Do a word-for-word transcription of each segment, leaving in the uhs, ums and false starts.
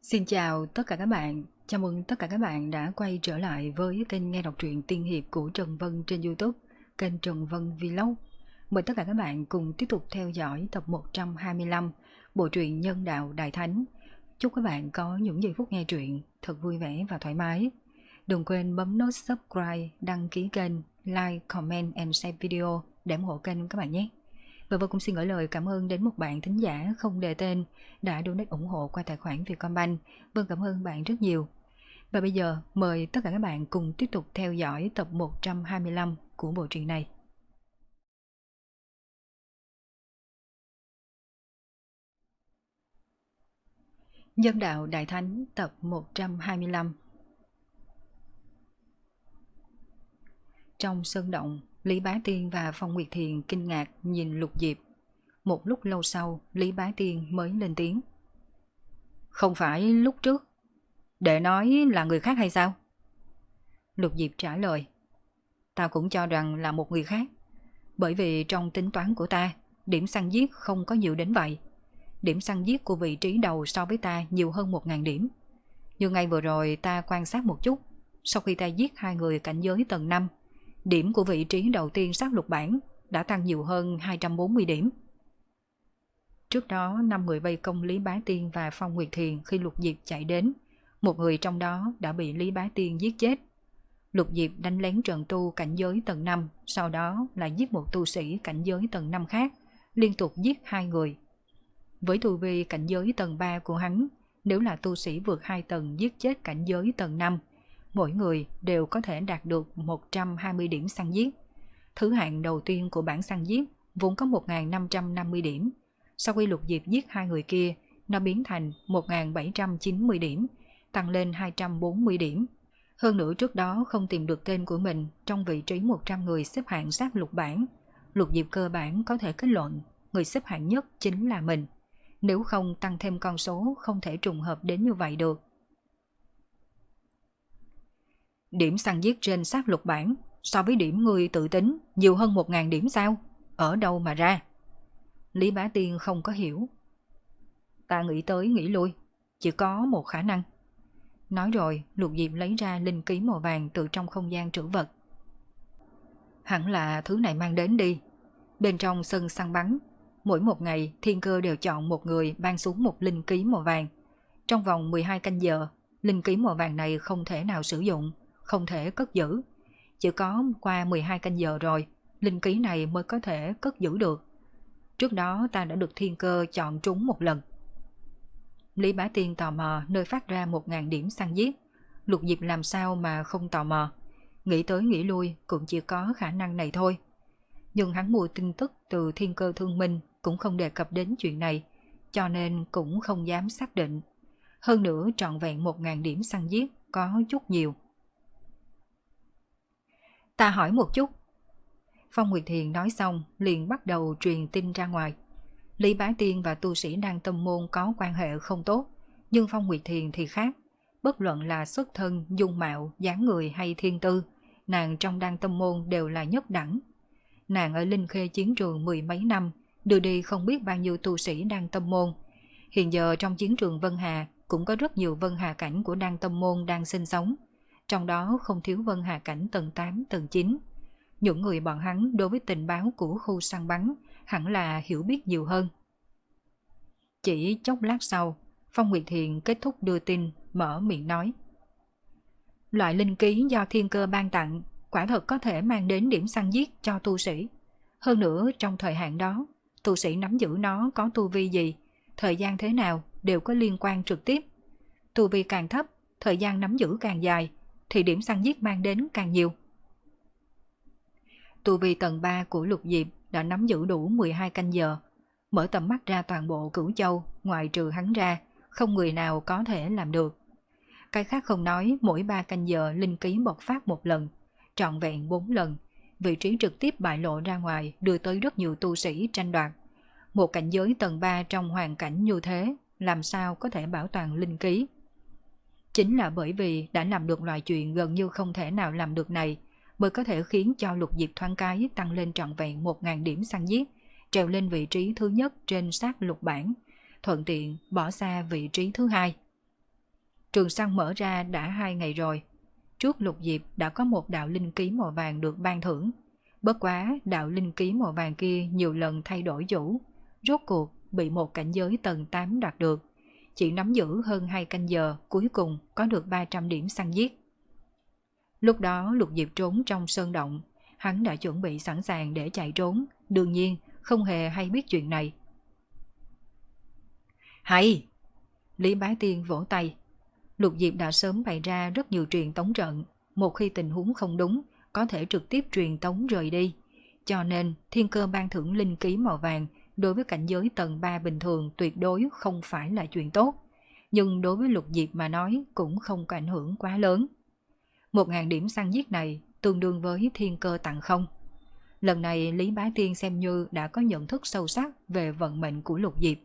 Xin chào tất cả các bạn, chào mừng tất cả các bạn đã quay trở lại với kênh nghe đọc truyện tiên hiệp của Trần Vân trên YouTube, kênh Trần Vân Vlog. Mời tất cả các bạn cùng tiếp tục theo dõi tập một trăm hai mươi lăm bộ truyện Nhân Đạo Đại Thánh. Chúc các bạn có những giây phút nghe truyện thật vui vẻ và thoải mái. Đừng quên bấm nút subscribe, đăng ký kênh, like, comment and share video để ủng hộ kênh các bạn nhé. Và Vân cũng xin gửi lời cảm ơn đến một bạn thính giả không đề tên đã donate ủng hộ qua tài khoản Vietcombank. Vân cảm ơn bạn rất nhiều. Và bây giờ mời tất cả các bạn cùng tiếp tục theo dõi tập một trăm hai mươi lăm của bộ truyện này. Nhân Đạo Đại Thánh tập một trăm hai mươi lăm. Trong sơn động, Lý Bá Tiên và Phong Nguyệt Thiền kinh ngạc nhìn Lục Diệp. Một lúc lâu sau, Lý Bá Tiên mới lên tiếng. Không phải lúc trước, để nói là người khác hay sao? Lục Diệp trả lời. Ta cũng cho rằng là một người khác, bởi vì trong tính toán của ta, điểm săn giết không có nhiều đến vậy. Điểm săn giết của vị trí đầu so với ta nhiều hơn một nghìn điểm. Nhưng ngay vừa rồi ta quan sát một chút, sau khi ta giết hai người cảnh giới tầng năm, điểm của vị trí đầu tiên sát lục bảng đã tăng nhiều hơn hai trăm bốn mươi điểm. Trước đó, năm người vây công Lý Bá Tiên và Phong Nguyệt Thiền khi Lục Diệp chạy đến. Một người trong đó đã bị Lý Bá Tiên giết chết. Lục Diệp đánh lén trận tu cảnh giới tầng năm, sau đó lại giết một tu sĩ cảnh giới tầng năm khác, liên tục giết hai người. Với tu vi cảnh giới tầng ba của hắn, nếu là tu sĩ vượt hai tầng giết chết cảnh giới tầng năm, mỗi người đều có thể đạt được một trăm hai mươi điểm săn giết. Thứ hạng đầu tiên của bảng săn giết vốn có một nghìn năm trăm năm mươi điểm. Sau khi Lục Diệp giết hai người kia, nó biến thành một nghìn bảy trăm chín mươi điểm, tăng lên hai trăm bốn mươi điểm. Hơn nữa trước đó không tìm được tên của mình trong vị trí một trăm người xếp hạng sát lục bảng. Lục Diệp cơ bản có thể kết luận người xếp hạng nhất chính là mình. Nếu không tăng thêm con số không thể trùng hợp đến như vậy được. Điểm săn giết trên sát lục bảng so với điểm người tự tính nhiều hơn một nghìn điểm sao? Ở đâu mà ra? Lý Bá Tiên không có hiểu. Ta nghĩ tới nghĩ lui, chỉ có một khả năng. Nói rồi, Lục Diệp lấy ra linh ký màu vàng từ trong không gian trữ vật. Hẳn là thứ này mang đến đi. Bên trong sân săn bắn, mỗi một ngày thiên cơ đều chọn một người ban xuống một linh ký màu vàng. Trong vòng mười hai canh giờ, linh ký màu vàng này không thể nào sử dụng, không thể cất giữ. Chỉ có qua mười hai canh giờ rồi, linh ký này mới có thể cất giữ được. Trước đó ta đã được thiên cơ chọn trúng một lần. Lý Bá Tiên tò mò nơi phát ra một nghìn điểm săn giết. Lục Diệp làm sao mà không tò mò. Nghĩ tới nghĩ lui cũng chỉ có khả năng này thôi. Nhưng hắn mua tin tức từ thiên cơ thương minh cũng không đề cập đến chuyện này, cho nên cũng không dám xác định. Hơn nữa trọn vẹn một nghìn điểm săn giết có chút nhiều. Ta hỏi một chút. Phong Nguyệt Thiền nói xong liền bắt đầu truyền tin ra ngoài. Lý Bá Tiên và tu sĩ Đan Tâm Môn có quan hệ không tốt, nhưng Phong Nguyệt Thiền thì khác. Bất luận là xuất thân, dung mạo, dáng người hay thiên tư, nàng trong Đan Tâm Môn đều là nhất đẳng. Nàng ở Linh Khê chiến trường mười mấy năm, đưa đi không biết bao nhiêu tu sĩ Đan Tâm Môn. Hiện giờ trong chiến trường Vân Hà cũng có rất nhiều Vân Hà cảnh của Đan Tâm Môn đang sinh sống, trong đó không thiếu Vân Hà cảnh tầng tám, tầng chín. Những người bọn hắn đối với tình báo của khu săn bắn hẳn là hiểu biết nhiều hơn. Chỉ chốc lát sau, Phong Nguyệt Thiền kết thúc đưa tin, mở miệng nói. Loại linh ký do thiên cơ ban tặng quả thật có thể mang đến điểm săn giết cho tu sĩ. Hơn nữa trong thời hạn đó, tu sĩ nắm giữ nó có tu vi gì, thời gian thế nào đều có liên quan trực tiếp. Tu vi càng thấp, thời gian nắm giữ càng dài, thì điểm săn giết mang đến càng nhiều. Tu vi tầng ba của Lục Diệp đã nắm giữ đủ mười hai canh giờ. Mở tầm mắt ra toàn bộ Cửu Châu, ngoại trừ hắn ra, không người nào có thể làm được. Cái khác không nói, mỗi ba canh giờ linh ký bộc phát một lần, trọn vẹn bốn lần. Vị trí trực tiếp bại lộ ra ngoài đưa tới rất nhiều tu sĩ tranh đoạt. Một cảnh giới tầng ba trong hoàn cảnh như thế, làm sao có thể bảo toàn linh ký? Chính là bởi vì đã làm được loại chuyện gần như không thể nào làm được này, mới có thể khiến cho Lục Diệp thoáng cái tăng lên trọn vẹn một nghìn điểm săn giết, trèo lên vị trí thứ nhất trên sát lục bảng, thuận tiện bỏ xa vị trí thứ hai. Trường săn mở ra đã hai ngày rồi. Trước Lục Diệp đã có một đạo linh ký màu vàng được ban thưởng. Bất quá đạo linh ký màu vàng kia nhiều lần thay đổi chủ, rốt cuộc bị một cảnh giới tầng tám đoạt được. Chỉ nắm giữ hơn hai canh giờ, cuối cùng có được ba trăm điểm săn giết. Lúc đó Lục Diệp trốn trong sơn động, hắn đã chuẩn bị sẵn sàng để chạy trốn, đương nhiên không hề hay biết chuyện này. Hay! Lý Bá Tiên vỗ tay. Lục Diệp đã sớm bày ra rất nhiều truyền tống trận, một khi tình huống không đúng, có thể trực tiếp truyền tống rời đi. Cho nên thiên cơ ban thưởng linh ký màu vàng đối với cảnh giới tầng ba bình thường tuyệt đối không phải là chuyện tốt. Nhưng đối với Lục Diệp mà nói cũng không có ảnh hưởng quá lớn. Một ngàn điểm săn giết này tương đương với thiên cơ tặng không. Lần này Lý Bá Tiên xem như đã có nhận thức sâu sắc về vận mệnh của Lục Diệp.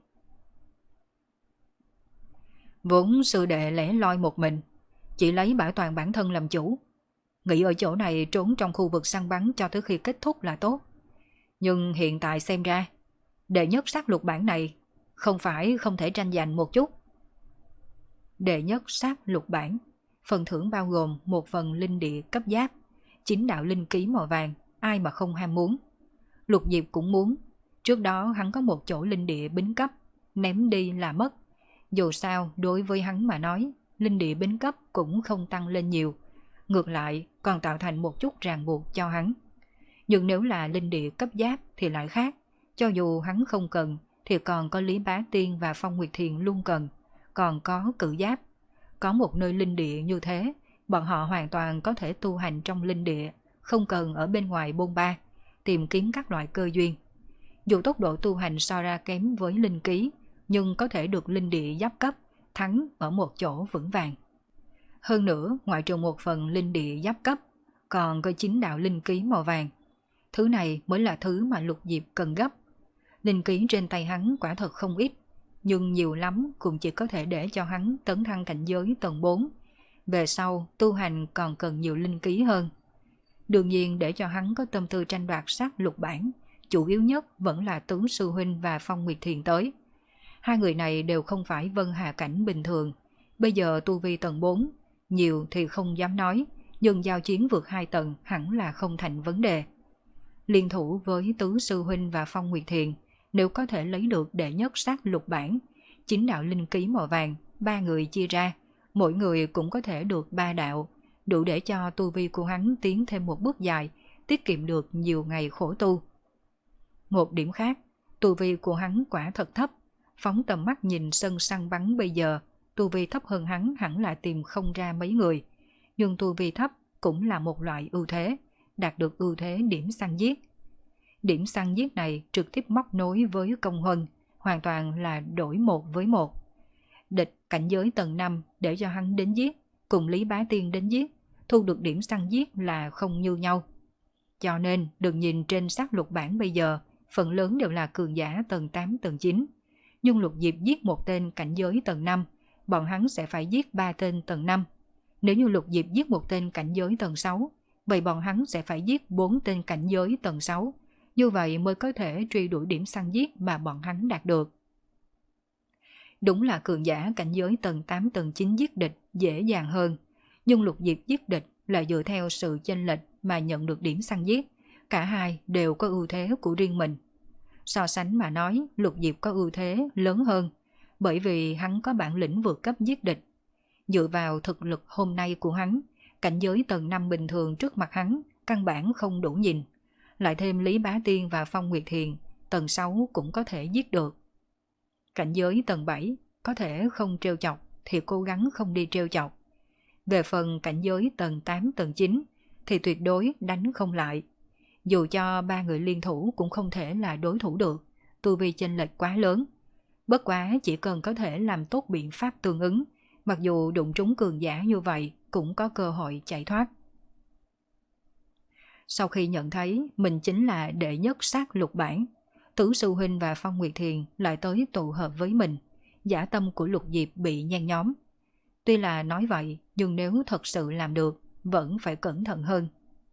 Vốn sư đệ lẻ loi một mình, chỉ lấy bảo toàn bản thân làm chủ. Nghĩ ở chỗ này trốn trong khu vực săn bắn cho tới khi kết thúc là tốt. Nhưng hiện tại xem ra, đệ nhất sát lục bản này không phải không thể tranh giành một chút. Đệ nhất sát lục bản, phần thưởng bao gồm một phần linh địa cấp giáp, chín đạo linh ký màu vàng, ai mà không ham muốn. Lục Diệp cũng muốn, trước đó hắn có một chỗ linh địa bính cấp, ném đi là mất. Dù sao đối với hắn mà nói, linh địa bính cấp cũng không tăng lên nhiều, ngược lại còn tạo thành một chút ràng buộc cho hắn. Nhưng nếu là linh địa cấp giáp thì lại khác, cho dù hắn không cần thì còn có Lý Bá Tiên và Phong Nguyệt Thiền luôn cần, còn có cự giáp. Có một nơi linh địa như thế, bọn họ hoàn toàn có thể tu hành trong linh địa, không cần ở bên ngoài bôn ba, tìm kiếm các loại cơ duyên. Dù tốc độ tu hành so ra kém với linh ký, nhưng có thể được linh địa giáp cấp, thắng ở một chỗ vững vàng. Hơn nữa, ngoại trừ một phần linh địa giáp cấp, còn có chín đạo linh ký màu vàng. Thứ này mới là thứ mà Lục Diệp cần gấp. Linh ký trên tay hắn quả thật không ít, nhưng nhiều lắm cũng chỉ có thể để cho hắn tấn thăng cảnh giới tầng bốn. Về sau, tu hành còn cần nhiều linh ký hơn. Đương nhiên để cho hắn có tâm tư tranh đoạt sát lục bản, chủ yếu nhất vẫn là Tứ Sư Huynh và Phong Nguyệt Thiền tới. Hai người này đều không phải Vân Hà cảnh bình thường. Bây giờ tu vi tầng bốn, nhiều thì không dám nói, nhưng giao chiến vượt hai tầng hẳn là không thành vấn đề. Liên thủ với Tứ Sư Huynh và Phong Nguyệt Thiền, nếu có thể lấy được đệ nhất sát lục bản, chín đạo linh ký màu vàng, ba người chia ra, mỗi người cũng có thể được ba đạo, đủ để cho tu vi của hắn tiến thêm một bước dài, tiết kiệm được nhiều ngày khổ tu. Một điểm khác, tu vi của hắn quả thật thấp. Phóng tầm mắt nhìn sân săn bắn bây giờ, tu vi thấp hơn hắn hẳn là tìm không ra mấy người. Nhưng tu vi thấp cũng là một loại ưu thế, đạt được ưu thế điểm săn giết. Điểm săn giết này trực tiếp móc nối với công huân, hoàn toàn là đổi một với một. Địch cảnh giới tầng năm để cho hắn đến giết, cùng Lý Bá Tiên đến giết, thu được điểm săn giết là không như nhau. Cho nên đừng nhìn trên sát lục bản bây giờ, phần lớn đều là cường giả tầng tám tầng chín. Nhưng Lục Diệp giết một tên cảnh giới tầng năm, bọn hắn sẽ phải giết ba tên tầng năm. Nếu như Lục Diệp giết một tên cảnh giới tầng sáu, vậy bọn hắn sẽ phải giết bốn tên cảnh giới tầng sáu. Như vậy mới có thể truy đuổi điểm săn giết mà bọn hắn đạt được. Đúng là cường giả cảnh giới tầng tám tầng chín giết địch dễ dàng hơn, nhưng Lục Diệp giết địch là dựa theo sự chênh lệch mà nhận được điểm săn giết. Cả hai đều có ưu thế của riêng mình. So sánh mà nói, Lục Diệp có ưu thế lớn hơn, bởi vì hắn có bản lĩnh vượt cấp giết địch. Dựa vào thực lực hôm nay của hắn, cảnh giới tầng năm bình thường trước mặt hắn căn bản không đủ nhìn. Lại thêm Lý Bá Tiên và Phong Nguyệt Thiền, tầng sáu cũng có thể giết được. Cảnh giới tầng bảy có thể không trêu chọc thì cố gắng không đi trêu chọc. Về phần cảnh giới tầng tám tầng chín thì tuyệt đối đánh không lại. Dù cho ba người liên thủ cũng không thể là đối thủ được, tu vi chênh lệch quá lớn. Bất quá chỉ cần có thể làm tốt biện pháp tương ứng, mặc dù đụng trúng cường giả như vậy cũng có cơ hội chạy thoát. Sau khi nhận thấy mình chính là đệ nhất sát lục bản, Tứ Sư Huynh và Phong Nguyệt Thiền lại tới tụ hợp với mình, dã tâm của Lục Diệp bị nhen nhóm. Tuy là nói vậy, nhưng nếu thật sự làm được, vẫn phải cẩn thận hơn.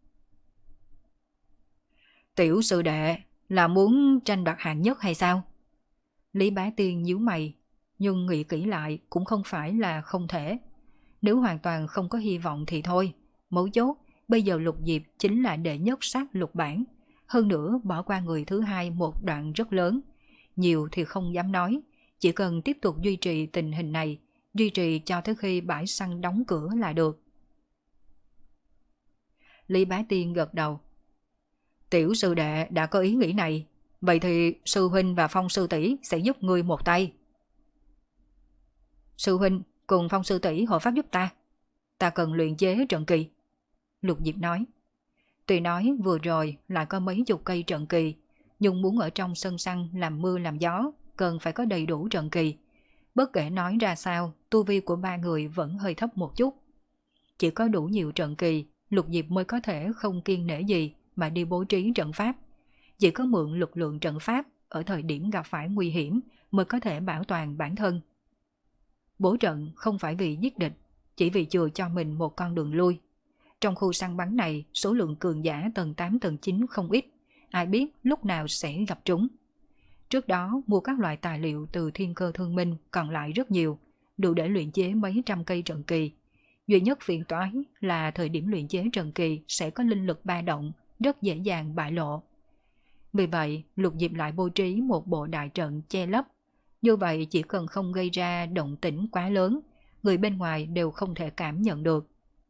Tiểu sư đệ là muốn tranh đoạt hạng nhất hay sao? Lý Bá Tiên nhíu mày, nhưng nghĩ kỹ lại cũng không phải là không thể. Nếu hoàn toàn không có hy vọng thì thôi. Mấu chốt, bây giờ Lục Diệp chính là đệ nhất sát lục bản. Hơn nữa bỏ qua người thứ hai một đoạn rất lớn. Nhiều thì không dám nói. Chỉ cần tiếp tục duy trì tình hình này, duy trì cho tới khi bãi săn đóng cửa là được. Lý Bá Tiên gật đầu. Tiểu sư đệ đã có ý nghĩ này, vậy thì sư huynh và Phong sư tỷ sẽ giúp ngươi một tay. Sư huynh cùng Phong sư tỷ hộ pháp giúp ta. Ta cần luyện chế trận kỳ. Lục Diệp nói. Tuy nói vừa rồi lại có mấy chục cây trận kỳ, nhưng muốn ở trong sân săn làm mưa làm gió, cần phải có đầy đủ trận kỳ. Bất kể nói ra sao, tu vi của ba người vẫn hơi thấp một chút. Chỉ có đủ nhiều trận kỳ, Lục Diệp mới có thể không kiêng nể gì mà đi bố trí trận pháp. Chỉ có mượn lực lượng trận pháp ở thời điểm gặp phải nguy hiểm mới có thể bảo toàn bản thân. Bố trận không phải vì giết địch, chỉ vì chừa cho mình một con đường lui. Trong khu săn bắn này, số lượng cường giả tầng tám tầng chín không ít, ai biết lúc nào sẽ gặp chúng. Trước đó mua các loại tài liệu từ Thiên Cơ Thương Minh còn lại rất nhiều, đủ để luyện chế mấy trăm cây trận kỳ. Duy nhất phiền toái là thời điểm luyện chế trận kỳ sẽ có linh lực ba động, rất dễ dàng bại lộ. Vì vậy, Lục Diệp lại bố trí một bộ đại trận che lấp. Như vậy chỉ cần không gây ra động tĩnh quá lớn, người bên ngoài đều không thể cảm nhận được.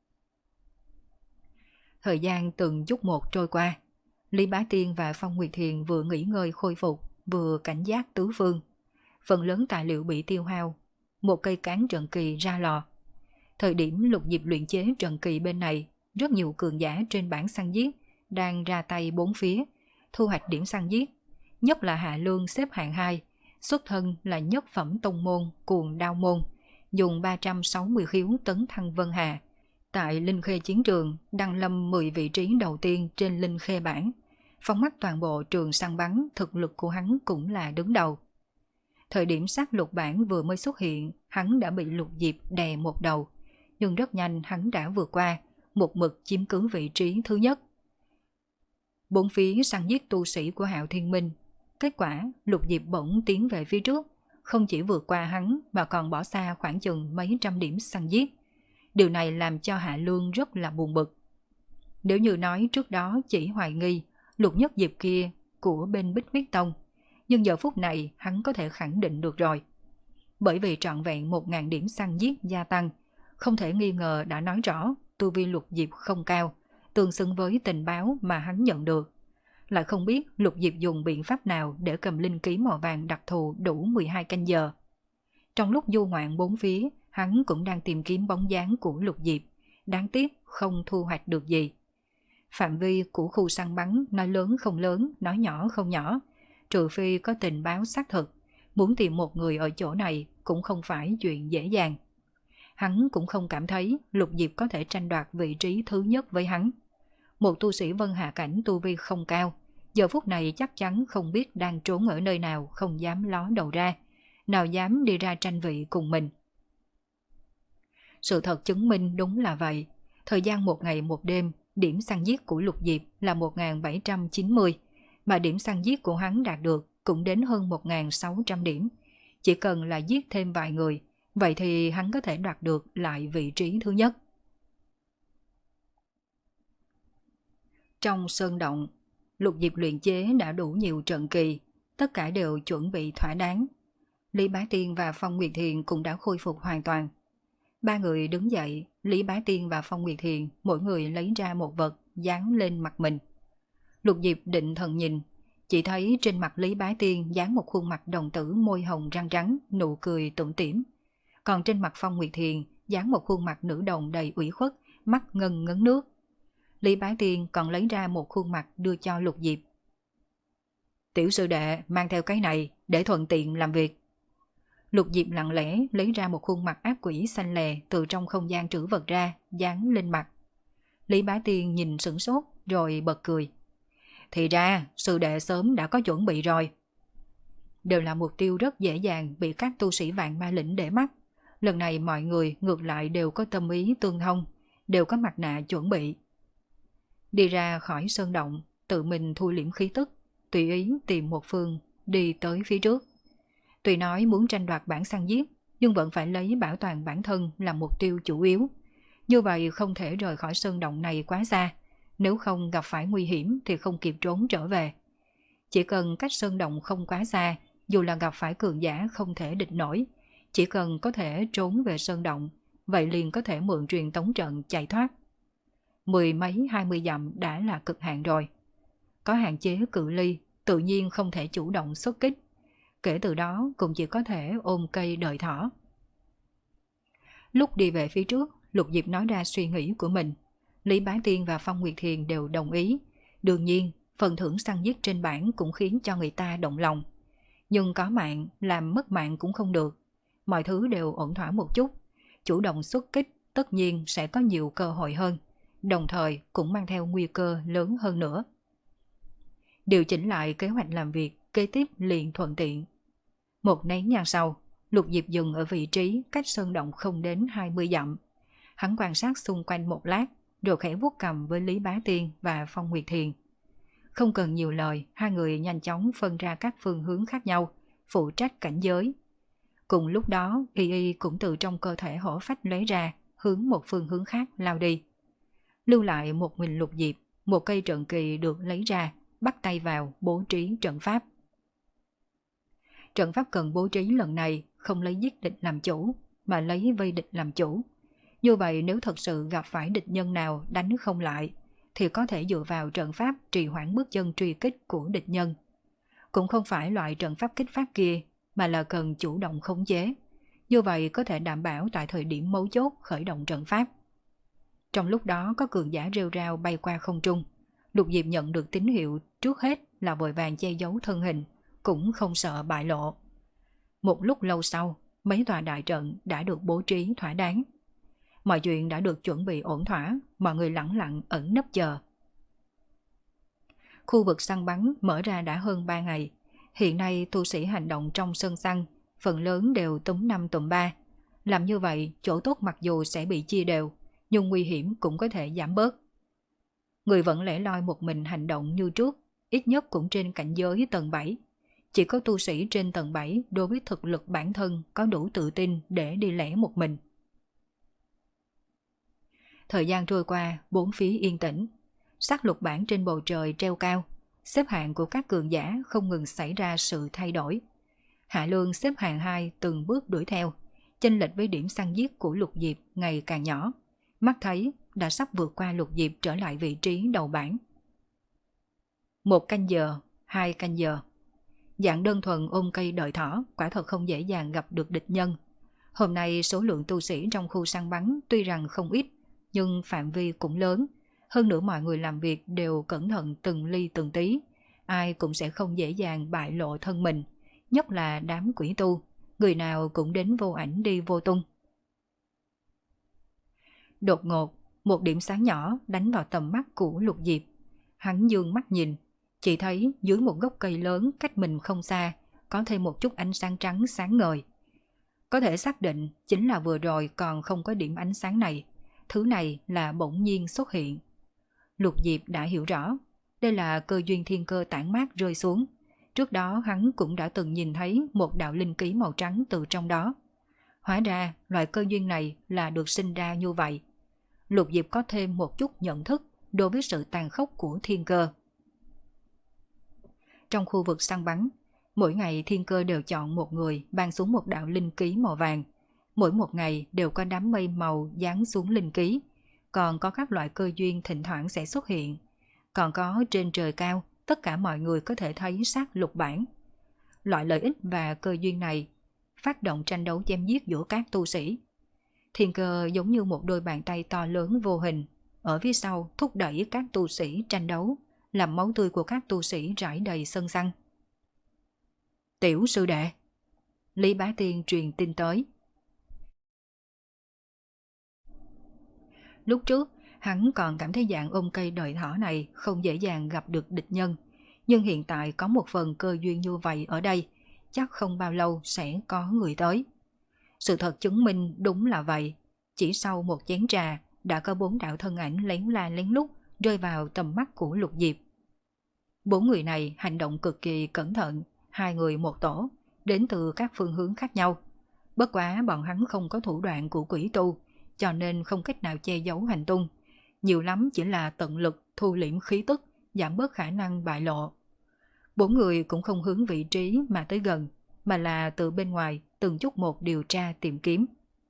Thời gian từng chút một trôi qua, Lý Bá Tiên và Phong Nguyệt Thiền vừa nghỉ ngơi khôi phục, vừa cảnh giác tứ phương. Phần lớn tài liệu bị tiêu hao, một cây cán trận kỳ ra lò. Thời điểm Lục Diệp luyện chế trận kỳ bên này, rất nhiều cường giả trên bảng săn giết đang ra tay bốn phía, thu hoạch điểm săn giết. Nhất là Hạ Lương xếp hạng hai, xuất thân là nhất phẩm tông môn Cuồng Đao Môn, dùng ba trăm sáu mươi khiếu tấn thăng Vân Hà. Tại Linh Khê chiến trường, đăng lâm mười vị trí đầu tiên trên Linh Khê bảng. Phóng mắt toàn bộ trường săn bắn, thực lực của hắn cũng là đứng đầu. Thời điểm sát lục bảng vừa mới xuất hiện, hắn đã bị Lục Diệp đè một đầu. Nhưng rất nhanh hắn đã vượt qua, một mực chiếm cứ vị trí thứ nhất. Bốn phía săn giết tu sĩ của Hạo Thiên Minh. Kết quả, Lục Diệp bỗng tiến về phía trước, không chỉ vượt qua hắn mà còn bỏ xa khoảng chừng mấy trăm điểm săn giết. Điều này làm cho Hạ Lương rất là buồn bực. Nếu như nói trước đó chỉ hoài nghi Lục Nhất Diệp kia của bên Bích Huyết Tông, nhưng giờ phút này hắn có thể khẳng định được rồi. Bởi vì trọn vẹn một nghìn điểm săn giết gia tăng, không thể nghi ngờ đã nói rõ tu vi Lục Diệp không cao, tương xứng với tình báo mà hắn nhận được. Lại không biết Lục Diệp dùng biện pháp nào để cầm linh ký màu vàng đặc thù đủ mười hai canh giờ. Trong lúc du ngoạn bốn phía, hắn cũng đang tìm kiếm bóng dáng của Lục Diệp, đáng tiếc không thu hoạch được gì. Phạm vi của khu săn bắn nói lớn không lớn, nói nhỏ không nhỏ, trừ phi có tình báo xác thực, muốn tìm một người ở chỗ này cũng không phải chuyện dễ dàng. Hắn cũng không cảm thấy Lục Diệp có thể tranh đoạt vị trí thứ nhất với hắn. Một tu sĩ Vân Hạ cảnh tu vi không cao, giờ phút này chắc chắn không biết đang trốn ở nơi nào, không dám ló đầu ra, nào dám đi ra tranh vị cùng mình. Sự thật chứng minh đúng là vậy. Thời gian một ngày một đêm, điểm săn giết của Lục Diệp là một nghìn bảy trăm chín mươi, mà điểm săn giết của hắn đạt được cũng đến hơn một nghìn sáu trăm điểm. Chỉ cần là giết thêm vài người, vậy thì hắn có thể đoạt được lại vị trí thứ nhất. Trong sơn động, Lục Diệp luyện chế đã đủ nhiều trận kỳ, tất cả đều chuẩn bị thỏa đáng. Lý Bá Tiên và Phong Nguyệt Thiền cũng đã khôi phục hoàn toàn. Ba người đứng dậy, Lý Bá Tiên và Phong Nguyệt Thiền mỗi người lấy ra một vật dán lên mặt mình. Lục Diệp định thần nhìn, chỉ thấy trên mặt Lý Bá Tiên dán một khuôn mặt đồng tử môi hồng răng rắn, nụ cười tủm tỉm. Còn trên mặt Phong Nguyệt Thiền dán một khuôn mặt nữ đồng đầy ủy khuất, mắt ngân ngấn nước. Lý Bá Tiên còn lấy ra một khuôn mặt đưa cho Lục Diệp. Tiểu sư đệ mang theo cái này để thuận tiện làm việc. Lục Diệp lặng lẽ lấy ra một khuôn mặt ác quỷ xanh lè từ trong không gian trữ vật ra, dán lên mặt. Lý Bá Tiên nhìn sửng sốt rồi bật cười. Thì ra sư đệ sớm đã có chuẩn bị rồi. Đều là mục tiêu rất dễ dàng bị các tu sĩ Vạn Ma Lĩnh để mắt. Lần này mọi người ngược lại đều có tâm ý tương thông, đều có mặt nạ chuẩn bị. Đi ra khỏi sơn động, tự mình thu liễm khí tức, tùy ý tìm một phương đi tới phía trước. Tuy nói muốn tranh đoạt bản săn giết, nhưng vẫn phải lấy bảo toàn bản thân làm mục tiêu chủ yếu. Như vậy không thể rời khỏi sơn động này quá xa, nếu không gặp phải nguy hiểm thì không kịp trốn trở về. Chỉ cần cách sơn động không quá xa, dù là gặp phải cường giả không thể địch nổi, chỉ cần có thể trốn về sơn động, vậy liền có thể mượn truyền tống trận chạy thoát. Mười mấy hai mươi dặm đã là cực hạn rồi. Có hạn chế cự ly, tự nhiên không thể chủ động xuất kích. Kể từ đó cũng chỉ có thể ôm cây đợi thỏ. Lúc đi về phía trước, Lục Diệp nói ra suy nghĩ của mình. Lý Bá Tiên và Phong Nguyệt Thiền đều đồng ý. Đương nhiên, phần thưởng săn giết trên bảng cũng khiến cho người ta động lòng. Nhưng có mạng, làm mất mạng cũng không được. Mọi thứ đều ổn thỏa một chút. Chủ động xuất kích tất nhiên sẽ có nhiều cơ hội hơn, đồng thời cũng mang theo nguy cơ lớn hơn nữa. Điều chỉnh lại kế hoạch làm việc, kế tiếp liền thuận tiện. Một nén nhang sau, Lục Diệp dừng ở vị trí cách sơn động không đến hai mươi dặm. Hắn quan sát xung quanh một lát, rồi khẽ vuốt cằm với Lý Bá Tiên và Phong Nguyệt Thiền. Không cần nhiều lời, hai người nhanh chóng phân ra các phương hướng khác nhau, phụ trách cảnh giới. Cùng lúc đó, Y Y cũng từ trong cơ thể hổ phách lấy ra, hướng một phương hướng khác lao đi. Lưu lại một mình Lục Diệp, một cây trận kỳ được lấy ra, bắt tay vào bố trí trận pháp. Trận pháp cần bố trí lần này không lấy giết địch làm chủ, mà lấy vây địch làm chủ. Như vậy nếu thật sự gặp phải địch nhân nào đánh không lại, thì có thể dựa vào trận pháp trì hoãn bước chân truy kích của địch nhân. Cũng không phải loại trận pháp kích phát kia, mà là cần chủ động khống chế. Như vậy có thể đảm bảo tại thời điểm mấu chốt khởi động trận pháp. Trong lúc đó có cường giả rêu rao bay qua không trung. Lục Diệp nhận được tín hiệu trước hết là vội vàng che giấu thân hình, cũng không sợ bại lộ. Một lúc lâu sau, mấy tòa đại trận đã được bố trí thỏa đáng. Mọi chuyện đã được chuẩn bị ổn thỏa, mọi người lặng lặng ẩn nấp chờ. Khu vực săn bắn mở ra đã hơn ba ngày. Hiện nay tu sĩ hành động trong sân săn, phần lớn đều túm năm tụm ba. Làm như vậy, chỗ tốt mặc dù sẽ bị chia đều, nhưng nguy hiểm cũng có thể giảm bớt. Người vẫn lẻ loi một mình hành động như trước, ít nhất cũng trên cảnh giới tầng bảy. Chỉ có tu sĩ trên tầng bảy đối với thực lực bản thân có đủ tự tin để đi lẻ một mình. Thời gian trôi qua, bốn phía yên tĩnh. Sắc lục bảng trên bầu trời treo cao, xếp hạng của các cường giả không ngừng xảy ra sự thay đổi. Hạ Lương xếp hạng hai từng bước đuổi theo, chênh lệch với điểm săn giết của Lục Diệp ngày càng nhỏ. Mắt thấy đã sắp vượt qua Lục Diệp trở lại vị trí đầu bảng. Một canh giờ, hai canh giờ. Dạng đơn thuần ôm cây đợi thỏ, quả thật không dễ dàng gặp được địch nhân. Hôm nay số lượng tu sĩ trong khu săn bắn tuy rằng không ít, nhưng phạm vi cũng lớn. Hơn nữa mọi người làm việc đều cẩn thận từng ly từng tí. Ai cũng sẽ không dễ dàng bại lộ thân mình, nhất là đám quỷ tu, người nào cũng đến vô ảnh đi vô tung. Đột ngột, một điểm sáng nhỏ đánh vào tầm mắt của Lục Diệp. Hắn dương mắt nhìn, chỉ thấy dưới một gốc cây lớn cách mình không xa, có thêm một chút ánh sáng trắng sáng ngời. Có thể xác định chính là vừa rồi còn không có điểm ánh sáng này. Thứ này là bỗng nhiên xuất hiện. Lục Diệp đã hiểu rõ, đây là cơ duyên thiên cơ tản mát rơi xuống. Trước đó hắn cũng đã từng nhìn thấy một đạo linh ký màu trắng từ trong đó. Hóa ra loại cơ duyên này là được sinh ra như vậy. Lục Diệp có thêm một chút nhận thức đối với sự tàn khốc của thiên cơ. Trong khu vực săn bắn, mỗi ngày thiên cơ đều chọn một người ban xuống một đạo linh ký màu vàng. Mỗi một ngày đều có đám mây màu giáng xuống linh ký, còn có các loại cơ duyên thỉnh thoảng sẽ xuất hiện. Còn có trên trời cao, tất cả mọi người có thể thấy sát lục bảng. Loại lợi ích và cơ duyên này phát động tranh đấu chém giết giữa các tu sĩ. Thiên cơ giống như một đôi bàn tay to lớn vô hình, ở phía sau thúc đẩy các tu sĩ tranh đấu, làm máu tươi của các tu sĩ rải đầy sân săn. Tiểu sư đệ, Lý Bá Tiên truyền tin tới. Lúc trước, hắn còn cảm thấy dạng ôm cây đợi thỏ này không dễ dàng gặp được địch nhân, nhưng hiện tại có một phần cơ duyên như vậy ở đây, chắc không bao lâu sẽ có người tới. Sự thật chứng minh đúng là vậy, chỉ sau một chén trà đã có bốn đạo thân ảnh lén la lén lút rơi vào tầm mắt của Lục Diệp. Bốn người này hành động cực kỳ cẩn thận, hai người một tổ, đến từ các phương hướng khác nhau. Bất quá bọn hắn không có thủ đoạn của quỷ tu, cho nên không cách nào che giấu hành tung. Nhiều lắm chỉ là tận lực thu liễm khí tức, giảm bớt khả năng bại lộ. Bốn người cũng không hướng vị trí mà tới gần, mà là từ bên ngoài từng chút một điều tra tìm kiếm.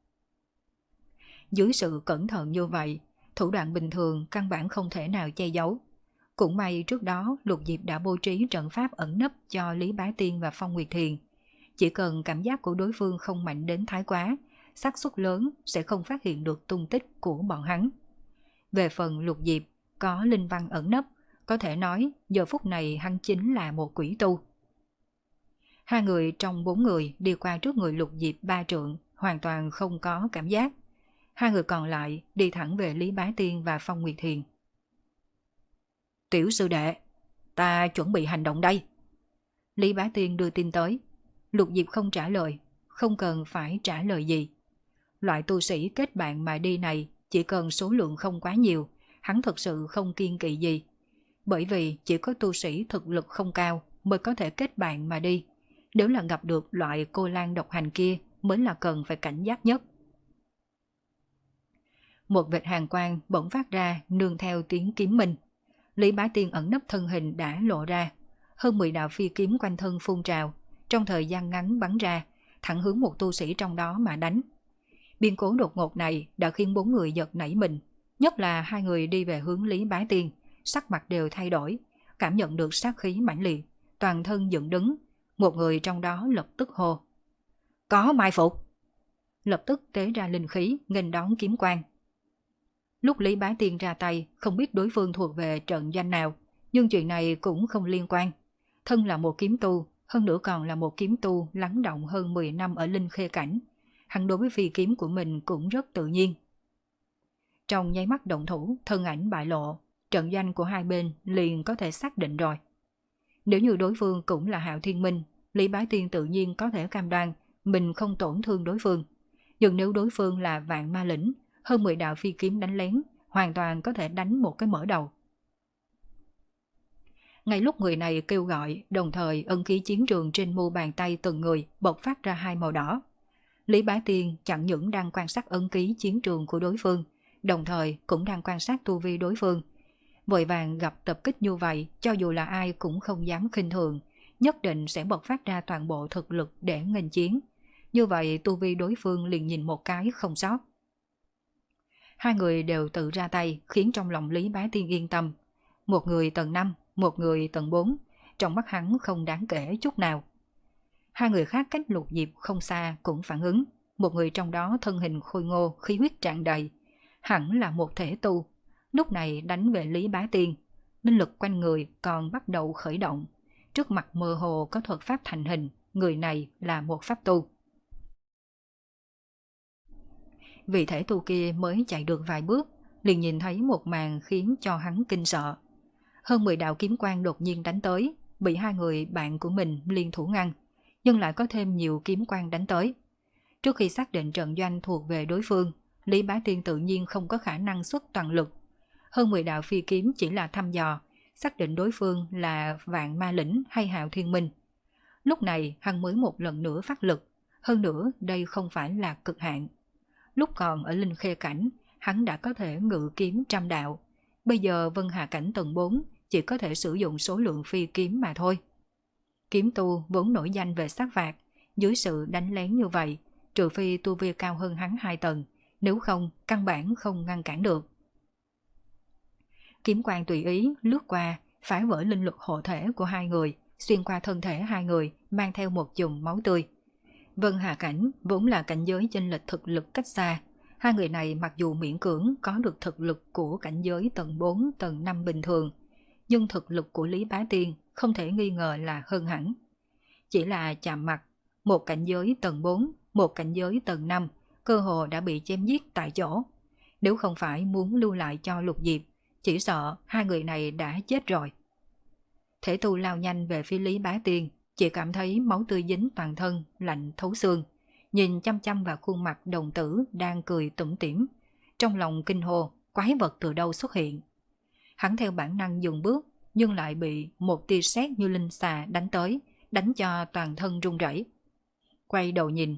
Dưới sự cẩn thận như vậy, thủ đoạn bình thường căn bản không thể nào che giấu. Cũng may trước đó Lục Diệp đã bố trí trận pháp ẩn nấp cho Lý Bá Tiên và Phong Nguyệt Thiền. Chỉ cần cảm giác của đối phương không mạnh đến thái quá, xác suất lớn sẽ không phát hiện được tung tích của bọn hắn. Về phần Lục Diệp, có linh văn ẩn nấp, có thể nói giờ phút này hắn chính là một quỷ tu. Hai người trong bốn người đi qua trước người Lục Diệp ba trượng, hoàn toàn không có cảm giác. Hai người còn lại đi thẳng về Lý Bá Tiên và Phong Nguyệt Thiền. Tiểu sư đệ, ta chuẩn bị hành động đây. Lý Bá Tiên đưa tin tới. Lục Diệp không trả lời, không cần phải trả lời gì. Loại tu sĩ kết bạn mà đi này chỉ cần số lượng không quá nhiều, hắn thực sự không kiên kỵ gì. Bởi vì chỉ có tu sĩ thực lực không cao mới có thể kết bạn mà đi. Nếu là gặp được loại cô lang độc hành kia mới là cần phải cảnh giác nhất. Một vệt hàn quang bỗng phát ra nương theo tiếng kiếm minh. Lý Bá Tiên ẩn nấp thân hình đã lộ ra. Hơn mười đạo phi kiếm quanh thân phun trào, trong thời gian ngắn bắn ra, thẳng hướng một tu sĩ trong đó mà đánh. Biến cố đột ngột này đã khiến bốn người giật nảy mình, nhất là hai người đi về hướng Lý Bá Tiên, sắc mặt đều thay đổi, cảm nhận được sát khí mãnh liệt, toàn thân dựng đứng. Một người trong đó lập tức hô: có mai phục! Lập tức tế ra linh khí nghênh đón kiếm quang. Lúc Lý Bá Tiên ra tay, không biết đối phương thuộc về trận doanh nào, nhưng chuyện này cũng không liên quan. Thân là một kiếm tu, hơn nữa còn là một kiếm tu lắng động hơn mười năm ở linh khê cảnh, hắn đối với phi kiếm của mình cũng rất tự nhiên. Trong nháy mắt động thủ, thân ảnh bại lộ, trận doanh của hai bên liền có thể xác định rồi. Nếu như đối phương cũng là Hạo Thiên Minh, Lý Bá Tiên tự nhiên có thể cam đoan mình không tổn thương đối phương. Nhưng nếu đối phương là Vạn Ma Lĩnh, hơn mười đạo phi kiếm đánh lén, hoàn toàn có thể đánh một cái mở đầu. Ngay lúc người này kêu gọi, đồng thời ân khí chiến trường trên mu bàn tay từng người bộc phát ra hai màu đỏ. Lý Bá Tiên chẳng những đang quan sát ân ký chiến trường của đối phương, đồng thời cũng đang quan sát tu vi đối phương. Vội vàng gặp tập kích như vậy, cho dù là ai cũng không dám khinh thường, nhất định sẽ bộc phát ra toàn bộ thực lực để nghênh chiến. Như vậy tu vi đối phương liền nhìn một cái không sót. Hai người đều tự ra tay khiến trong lòng Lý Bá Tiên yên tâm. Một người tầng năm, một người tầng bốn, trong mắt hắn không đáng kể chút nào. Hai người khác cách Lục Diệp không xa cũng phản ứng. Một người trong đó thân hình khôi ngô, khí huyết tràn đầy, hẳn là một thể tu. Lúc này đánh về Lý Bá Tiên, linh lực quanh người còn bắt đầu khởi động. Trước mặt mơ hồ có thuật pháp thành hình, người này là một pháp tu. Vị thể tu kia mới chạy được vài bước, liền nhìn thấy một màn khiến cho hắn kinh sợ. Hơn mười đạo kiếm quang đột nhiên đánh tới, bị hai người bạn của mình liên thủ ngăn, nhưng lại có thêm nhiều kiếm quang đánh tới. Trước khi xác định trận doanh thuộc về đối phương, Lý Bá Tiên tự nhiên không có khả năng xuất toàn lực. Hơn mười đạo phi kiếm chỉ là thăm dò, xác định đối phương là Vạn Ma Lĩnh hay Hạo Thiên Minh. Lúc này hắn mới một lần nữa phát lực, hơn nữa đây không phải là cực hạn. Lúc còn ở linh khê cảnh, hắn đã có thể ngự kiếm trăm đạo. Bây giờ Vân Hà cảnh tầng bốn chỉ có thể sử dụng số lượng phi kiếm mà thôi. Kiếm tu vốn nổi danh về sát phạt, dưới sự đánh lén như vậy, trừ phi tu vi cao hơn hắn hai tầng, nếu không căn bản không ngăn cản được. Kiếm quang tùy ý lướt qua, phá vỡ linh lực hộ thể của hai người, xuyên qua thân thể hai người, mang theo một chùm máu tươi. Vân Hà cảnh vốn là cảnh giới chênh lệch thực lực cách xa. Hai người này mặc dù miễn cưỡng có được thực lực của cảnh giới tầng bốn, tầng năm bình thường, nhưng thực lực của Lý Bá Tiên không thể nghi ngờ là hơn hẳn. Chỉ là chạm mặt, một cảnh giới tầng bốn, một cảnh giới tầng năm, cơ hồ đã bị chém giết tại chỗ. Nếu không phải muốn lưu lại cho Lục Diệp, chỉ sợ hai người này đã chết rồi. Thể tu lao nhanh về phía Lý Bá Tiên, chỉ cảm thấy máu tươi dính toàn thân, lạnh thấu xương, nhìn chăm chăm vào khuôn mặt đồng tử đang cười tủm tỉm, trong lòng kinh hô, quái vật từ đâu xuất hiện. Hắn theo bản năng dừng bước, nhưng lại bị một tia sét như linh xà đánh tới, đánh cho toàn thân run rẩy. Quay đầu nhìn,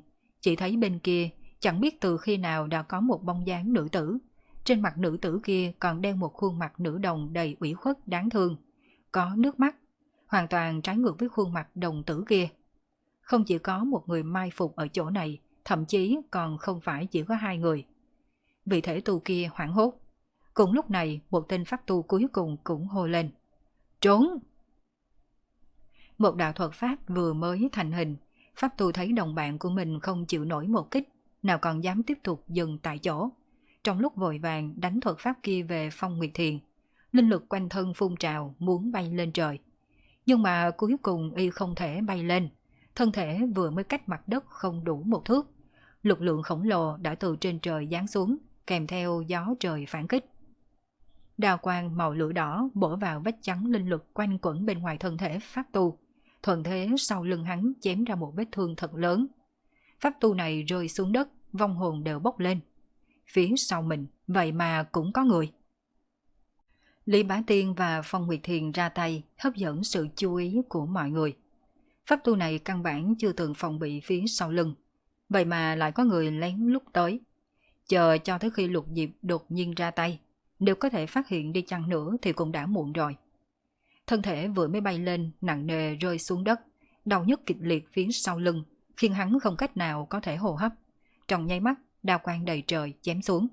chỉ thấy bên kia chẳng biết từ khi nào đã có một bóng dáng nữ tử. Trên mặt nữ tử kia còn đeo một khuôn mặt nữ đồng đầy ủy khuất đáng thương, có nước mắt, hoàn toàn trái ngược với khuôn mặt đồng tử kia. Không chỉ có một người mai phục ở chỗ này, thậm chí còn không phải chỉ có hai người. Vị thể tu kia hoảng hốt. Cùng lúc này, một tên pháp tu cuối cùng cũng hô lên: trốn! Một đạo thuật pháp vừa mới thành hình, pháp tu thấy đồng bạn của mình không chịu nổi một kích, nào còn dám tiếp tục dừng tại chỗ. Trong lúc vội vàng đánh thuật pháp kia về Phong Nguyệt Thiền, linh lực quanh thân phun trào muốn bay lên trời. Nhưng mà cuối cùng y không thể bay lên, thân thể vừa mới cách mặt đất không đủ một thước. Lực lượng khổng lồ đã từ trên trời giáng xuống, kèm theo gió trời phản kích. Đao quang màu lửa đỏ bổ vào vách chắn linh lực quanh quẩn bên ngoài thân thể pháp tu, thuận thế sau lưng hắn chém ra một vết thương thật lớn. Pháp tu này rơi xuống đất, vong hồn đều bốc lên. Phía sau mình vậy mà cũng có người. Lý Bá Tiên và Phong Nguyệt Thiền ra tay hấp dẫn sự chú ý của mọi người. Pháp tu này căn bản chưa từng phòng bị phía sau lưng, vậy mà lại có người lén lút tới. Chờ cho tới khi Lục Diệp đột nhiên ra tay, nếu có thể phát hiện đi chăng nữa thì cũng đã muộn rồi. Thân thể vừa mới bay lên nặng nề rơi xuống đất, đau nhức kịch liệt phía sau lưng, khiến hắn không cách nào có thể hô hấp. Trong nháy mắt, đao quang đầy trời chém xuống.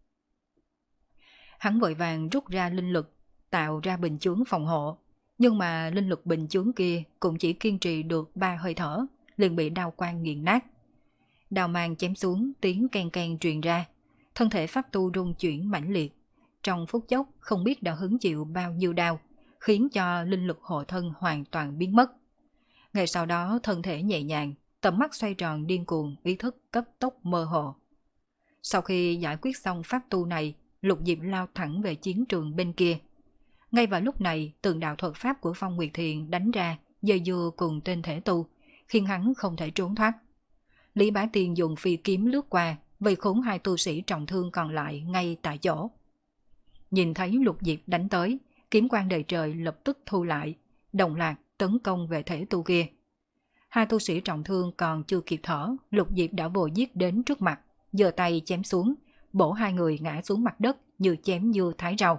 Hắn vội vàng rút ra linh lực, tạo ra bình chướng phòng hộ. Nhưng mà linh lực bình chướng kia cũng chỉ kiên trì được ba hơi thở, liền bị đao quang nghiền nát. Đao mang chém xuống, tiếng ken ken truyền ra. Thân thể pháp tu rung chuyển mãnh liệt. Trong phút chốc không biết đã hứng chịu bao nhiêu đao, khiến cho linh lực hộ thân hoàn toàn biến mất. Ngay sau đó thân thể nhẹ nhàng, tầm mắt xoay tròn điên cuồng, ý thức cấp tốc mơ hồ. Sau khi giải quyết xong pháp tu này, Lục Diệp lao thẳng về chiến trường bên kia. Ngay vào lúc này, từng đạo thuật pháp của Phong Nguyệt Thiền đánh ra, dây dưa cùng tên thể tu, khiến hắn không thể trốn thoát. Lý Bá Tiên dùng phi kiếm lướt qua, vây khốn hai tu sĩ trọng thương còn lại ngay tại chỗ. Nhìn thấy Lục Diệp đánh tới, kiếm quang đầy trời lập tức thu lại, đồng loạt tấn công về thể tu kia. Hai tu sĩ trọng thương còn chưa kịp thở, Lục Diệp đã vội giết đến trước mặt, giơ tay chém xuống, bổ hai người ngã xuống mặt đất như chém dưa thái rau.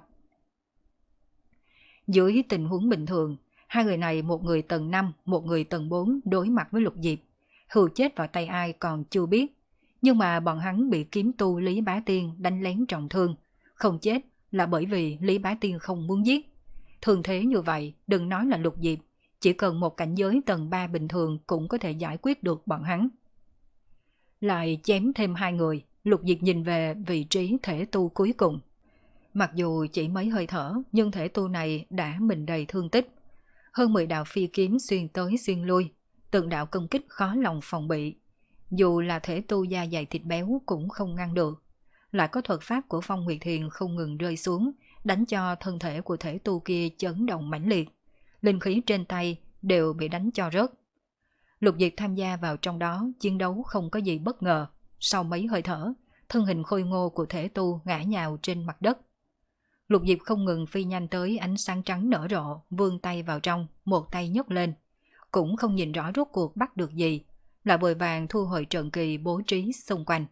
Dưới tình huống bình thường, hai người này một người tầng năm, một người tầng bốn đối mặt với Lục Diệp, hưu chết vào tay ai còn chưa biết. Nhưng mà bọn hắn bị kiếm tu Lý Bá Tiên đánh lén trọng thương, không chết là bởi vì Lý Bá Tiên không muốn giết. Thường thế như vậy, đừng nói là Lục Diệp, chỉ cần một cảnh giới tầng ba bình thường cũng có thể giải quyết được bọn hắn. Lại chém thêm hai người, Lục Diệp nhìn về vị trí thể tu cuối cùng. Mặc dù chỉ mấy hơi thở, nhưng thể tu này đã mình đầy thương tích. Hơn mười đạo phi kiếm xuyên tới xuyên lui, từng đạo công kích khó lòng phòng bị. Dù là thể tu da dày thịt béo cũng không ngăn được. Lại có thuật pháp của Phong Nguyệt Thiền không ngừng rơi xuống, đánh cho thân thể của thể tu kia chấn động mãnh liệt. Linh khí trên tay đều bị đánh cho rớt. Lục Diệp tham gia vào trong đó, chiến đấu không có gì bất ngờ. Sau mấy hơi thở, thân hình khôi ngô của thể tu ngã nhào trên mặt đất. Lục Diệp không ngừng phi nhanh tới ánh sáng trắng nở rộ, vươn tay vào trong, một tay nhấc lên. Cũng không nhìn rõ rốt cuộc bắt được gì, lại vội vàng thu hồi trận kỳ bố trí xung quanh.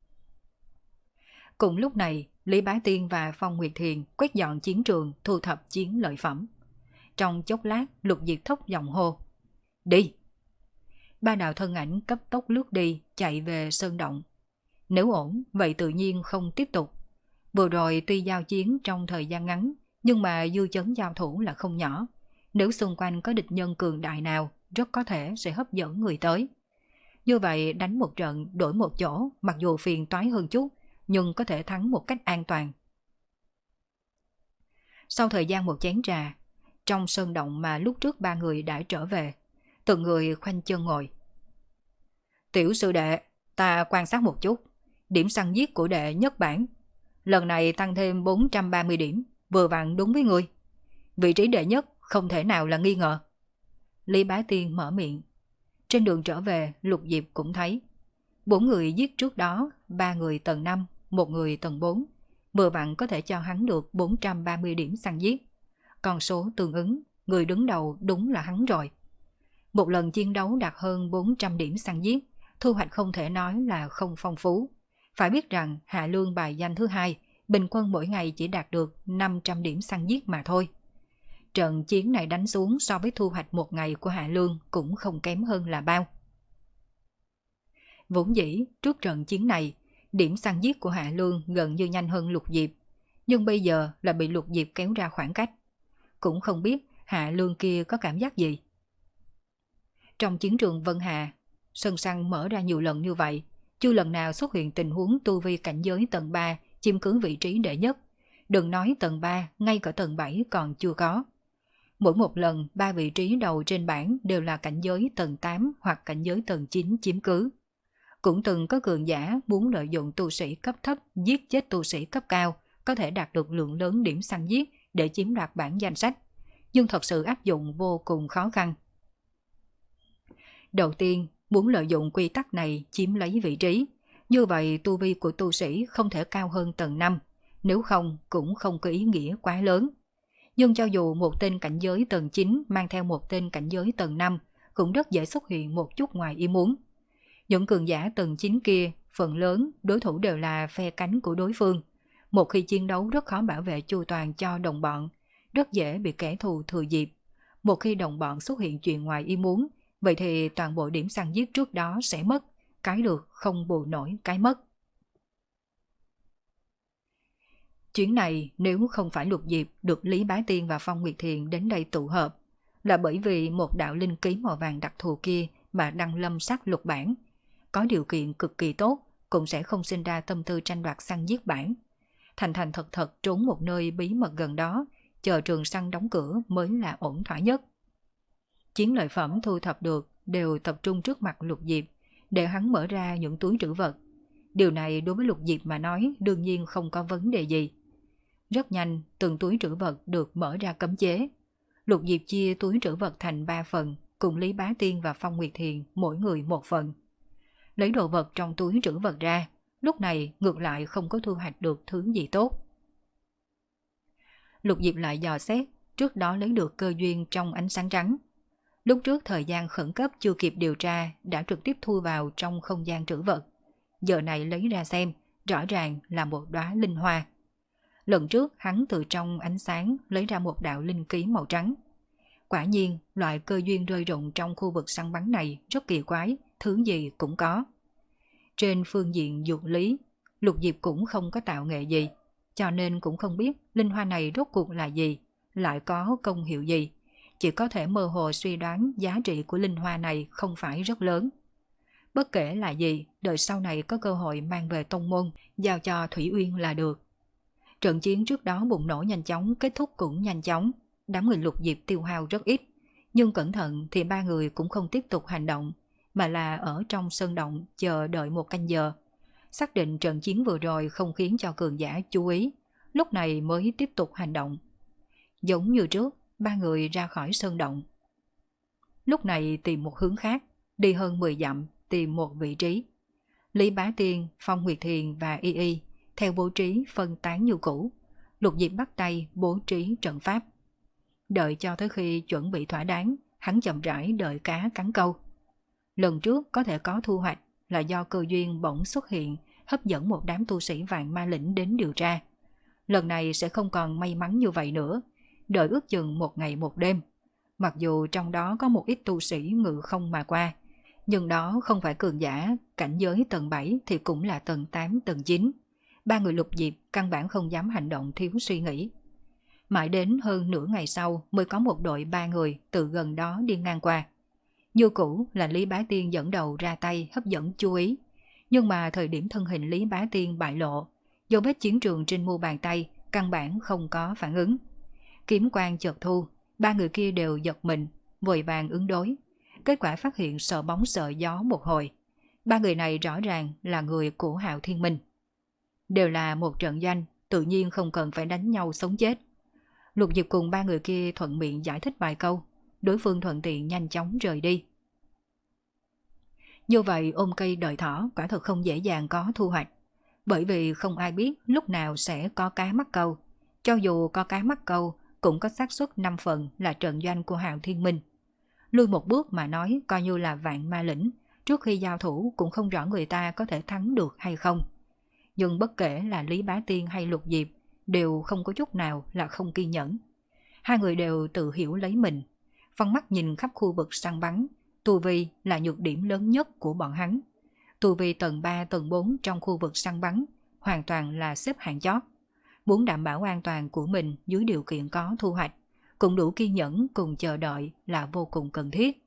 Cùng lúc này, Lý Bá Tiên và Phong Nguyệt Thiền quét dọn chiến trường, thu thập chiến lợi phẩm. Trong chốc lát, Lục Diệp thốc giọng hô: đi! Ba đạo thân ảnh cấp tốc lướt đi, chạy về sơn động. Nếu ổn, vậy tự nhiên không tiếp tục. Vừa rồi tuy giao chiến trong thời gian ngắn, nhưng mà dư chấn giao thủ là không nhỏ. Nếu xung quanh có địch nhân cường đại nào, rất có thể sẽ hấp dẫn người tới. Như vậy đánh một trận, đổi một chỗ, mặc dù phiền toái hơn chút, nhưng có thể thắng một cách an toàn. Sau thời gian một chén trà, trong sơn động mà lúc trước ba người đã trở về, từng người khoanh chân ngồi. Tiểu sư đệ, ta quan sát một chút, điểm săn giết của đệ nhất bản. Lần này tăng thêm bốn trăm ba mươi điểm, vừa vặn đúng với ngươi. Vị trí đệ nhất không thể nào là nghi ngờ. Lý Bá Tiên mở miệng. Trên đường trở về, Lục Diệp cũng thấy. Bốn người giết trước đó, ba người tầng năm, một người tầng bốn. Vừa vặn có thể cho hắn được bốn trăm ba mươi điểm săn giết. Con số tương ứng, người đứng đầu đúng là hắn rồi. Một lần chiến đấu đạt hơn bốn trăm điểm săn giết, thu hoạch không thể nói là không phong phú. Phải biết rằng Hạ Lương bài danh thứ hai, bình quân mỗi ngày chỉ đạt được năm trăm điểm săn giết mà thôi. Trận chiến này đánh xuống so với thu hoạch một ngày của Hạ Lương cũng không kém hơn là bao. Vốn dĩ, trước trận chiến này, điểm săn giết của Hạ Lương gần như nhanh hơn Lục Diệp, nhưng bây giờ là bị Lục Diệp kéo ra khoảng cách. Cũng không biết Hạ Lương kia có cảm giác gì. Trong chiến trường Vân Hà, sân săn mở ra nhiều lần như vậy, chưa lần nào xuất hiện tình huống tu vi cảnh giới tầng ba chiếm cứ vị trí đệ nhất. Đừng nói tầng ba, ngay cả tầng bảy còn chưa có. Mỗi một lần, ba vị trí đầu trên bảng đều là cảnh giới tầng tám hoặc cảnh giới tầng chín chiếm cứ. Cũng từng có cường giả muốn lợi dụng tu sĩ cấp thấp giết chết tu sĩ cấp cao, có thể đạt được lượng lớn điểm săn giết để chiếm đoạt bảng danh sách, nhưng thật sự áp dụng vô cùng khó khăn. Đầu tiên, muốn lợi dụng quy tắc này chiếm lấy vị trí, như vậy tu vi của tu sĩ không thể cao hơn tầng năm, nếu không cũng không có ý nghĩa quá lớn. Nhưng cho dù một tên cảnh giới tầng chín mang theo một tên cảnh giới tầng năm, cũng rất dễ xuất hiện một chút ngoài ý muốn. Những cường giả tầng chín kia, phần lớn đối thủ đều là phe cánh của đối phương. Một khi chiến đấu rất khó bảo vệ chu toàn cho đồng bọn, rất dễ bị kẻ thù thừa dịp. Một khi đồng bọn xuất hiện chuyện ngoài ý muốn, vậy thì toàn bộ điểm săn giết trước đó sẽ mất, cái được không bù nổi cái mất. Chuyến này nếu không phải Lục Diệp được Lý Bá Tiên và Phong Nguyệt Thiền đến đây tụ hợp, là bởi vì một đạo linh ký màu vàng đặc thù kia mà Đăng Lâm sát lục bản. Có điều kiện cực kỳ tốt, cũng sẽ không sinh ra tâm tư tranh đoạt săn giết bản. Thành thành thật thật trốn một nơi bí mật gần đó, chờ trường săn đóng cửa mới là ổn thỏa nhất. Chiến lợi phẩm thu thập được đều tập trung trước mặt Lục Diệp, để hắn mở ra những túi trữ vật. Điều này đối với Lục Diệp mà nói đương nhiên không có vấn đề gì. Rất nhanh, từng túi trữ vật được mở ra cấm chế. Lục Diệp chia túi trữ vật thành ba phần, cùng Lý Bá Tiên và Phong Nguyệt Thiền mỗi người một phần. Lấy đồ vật trong túi trữ vật ra, lúc này ngược lại không có thu hoạch được thứ gì tốt. Lục Diệp lại dò xét, trước đó lấy được cơ duyên trong ánh sáng trắng. Lúc trước thời gian khẩn cấp chưa kịp điều tra đã trực tiếp thu vào trong không gian trữ vật. Giờ này lấy ra xem, rõ ràng là một đóa linh hoa. Lần trước hắn từ trong ánh sáng lấy ra một đạo linh ký màu trắng. Quả nhiên, loại cơ duyên rơi rụng trong khu vực săn bắn này rất kỳ quái, thứ gì cũng có. Trên phương diện dược lý, Lục Diệp cũng không có tạo nghệ gì, cho nên cũng không biết linh hoa này rốt cuộc là gì, lại có công hiệu gì. Chỉ có thể mơ hồ suy đoán giá trị của linh hoa này không phải rất lớn. Bất kể là gì, đợi sau này có cơ hội mang về tông môn, giao cho Thủy Uyên là được. Trận chiến trước đó bùng nổ nhanh chóng, kết thúc cũng nhanh chóng. Đám người Lục Diệp tiêu hao rất ít, nhưng cẩn thận thì ba người cũng không tiếp tục hành động, mà là ở trong sơn động chờ đợi một canh giờ. Xác định trận chiến vừa rồi không khiến cho cường giả chú ý, lúc này mới tiếp tục hành động. Giống như trước, ba người ra khỏi sơn động. Lúc này tìm một hướng khác, đi hơn mười dặm, tìm một vị trí. Lý Bá Tiên, Phong Nguyệt Thiền và Y Y theo bố trí phân tán như cũ. Lục Diệp bắt tay bố trí trận pháp. Đợi cho tới khi chuẩn bị thỏa đáng, hắn chậm rãi đợi cá cắn câu. Lần trước có thể có thu hoạch là do cơ duyên bỗng xuất hiện, hấp dẫn một đám tu sĩ Vạn Ma Lĩnh đến điều tra. Lần này sẽ không còn may mắn như vậy nữa, đợi ước chừng một ngày một đêm. Mặc dù trong đó có một ít tu sĩ ngự không mà qua, nhưng đó không phải cường giả, cảnh giới tầng bảy thì cũng là tầng tám, tầng chín. Ba người Lục Diệp căn bản không dám hành động thiếu suy nghĩ. Mãi đến hơn nửa ngày sau mới có một đội ba người từ gần đó đi ngang qua. Như cũ là Lý Bá Tiên dẫn đầu ra tay hấp dẫn chú ý, nhưng mà thời điểm thân hình Lý Bá Tiên bại lộ, dấu vết chiến trường trên mu bàn tay căn bản không có phản ứng. Kiếm quang chợt thu, ba người kia đều giật mình, vội vàng ứng đối. Kết quả phát hiện sợ bóng sợ gió một hồi. Ba người này rõ ràng là người của Hạo Thiên Minh. Đều là một trận danh, tự nhiên không cần phải đánh nhau sống chết. Lục Diệp cùng ba người kia thuận miệng giải thích vài câu, đối phương thuận tiện nhanh chóng rời đi. Như vậy ôm cây đợi thỏ quả thật không dễ dàng có thu hoạch, bởi vì không ai biết lúc nào sẽ có cá mắc câu. Cho dù có cá mắc câu, cũng có xác suất năm phần là trận doanh của Hạo Thiên Minh. Lui một bước mà nói coi như là Vạn Ma Lĩnh, trước khi giao thủ cũng không rõ người ta có thể thắng được hay không. Nhưng bất kể là Lý Bá Tiên hay Lục Diệp đều không có chút nào là không kiên nhẫn. Hai người đều tự hiểu lấy mình, phân mắt nhìn khắp khu vực săn bắn, tu vi là nhược điểm lớn nhất của bọn hắn. Tu vi tầng ba, tầng bốn trong khu vực săn bắn hoàn toàn là xếp hạng chót. Muốn đảm bảo an toàn của mình dưới điều kiện có thu hoạch, cũng đủ kiên nhẫn cùng chờ đợi là vô cùng cần thiết.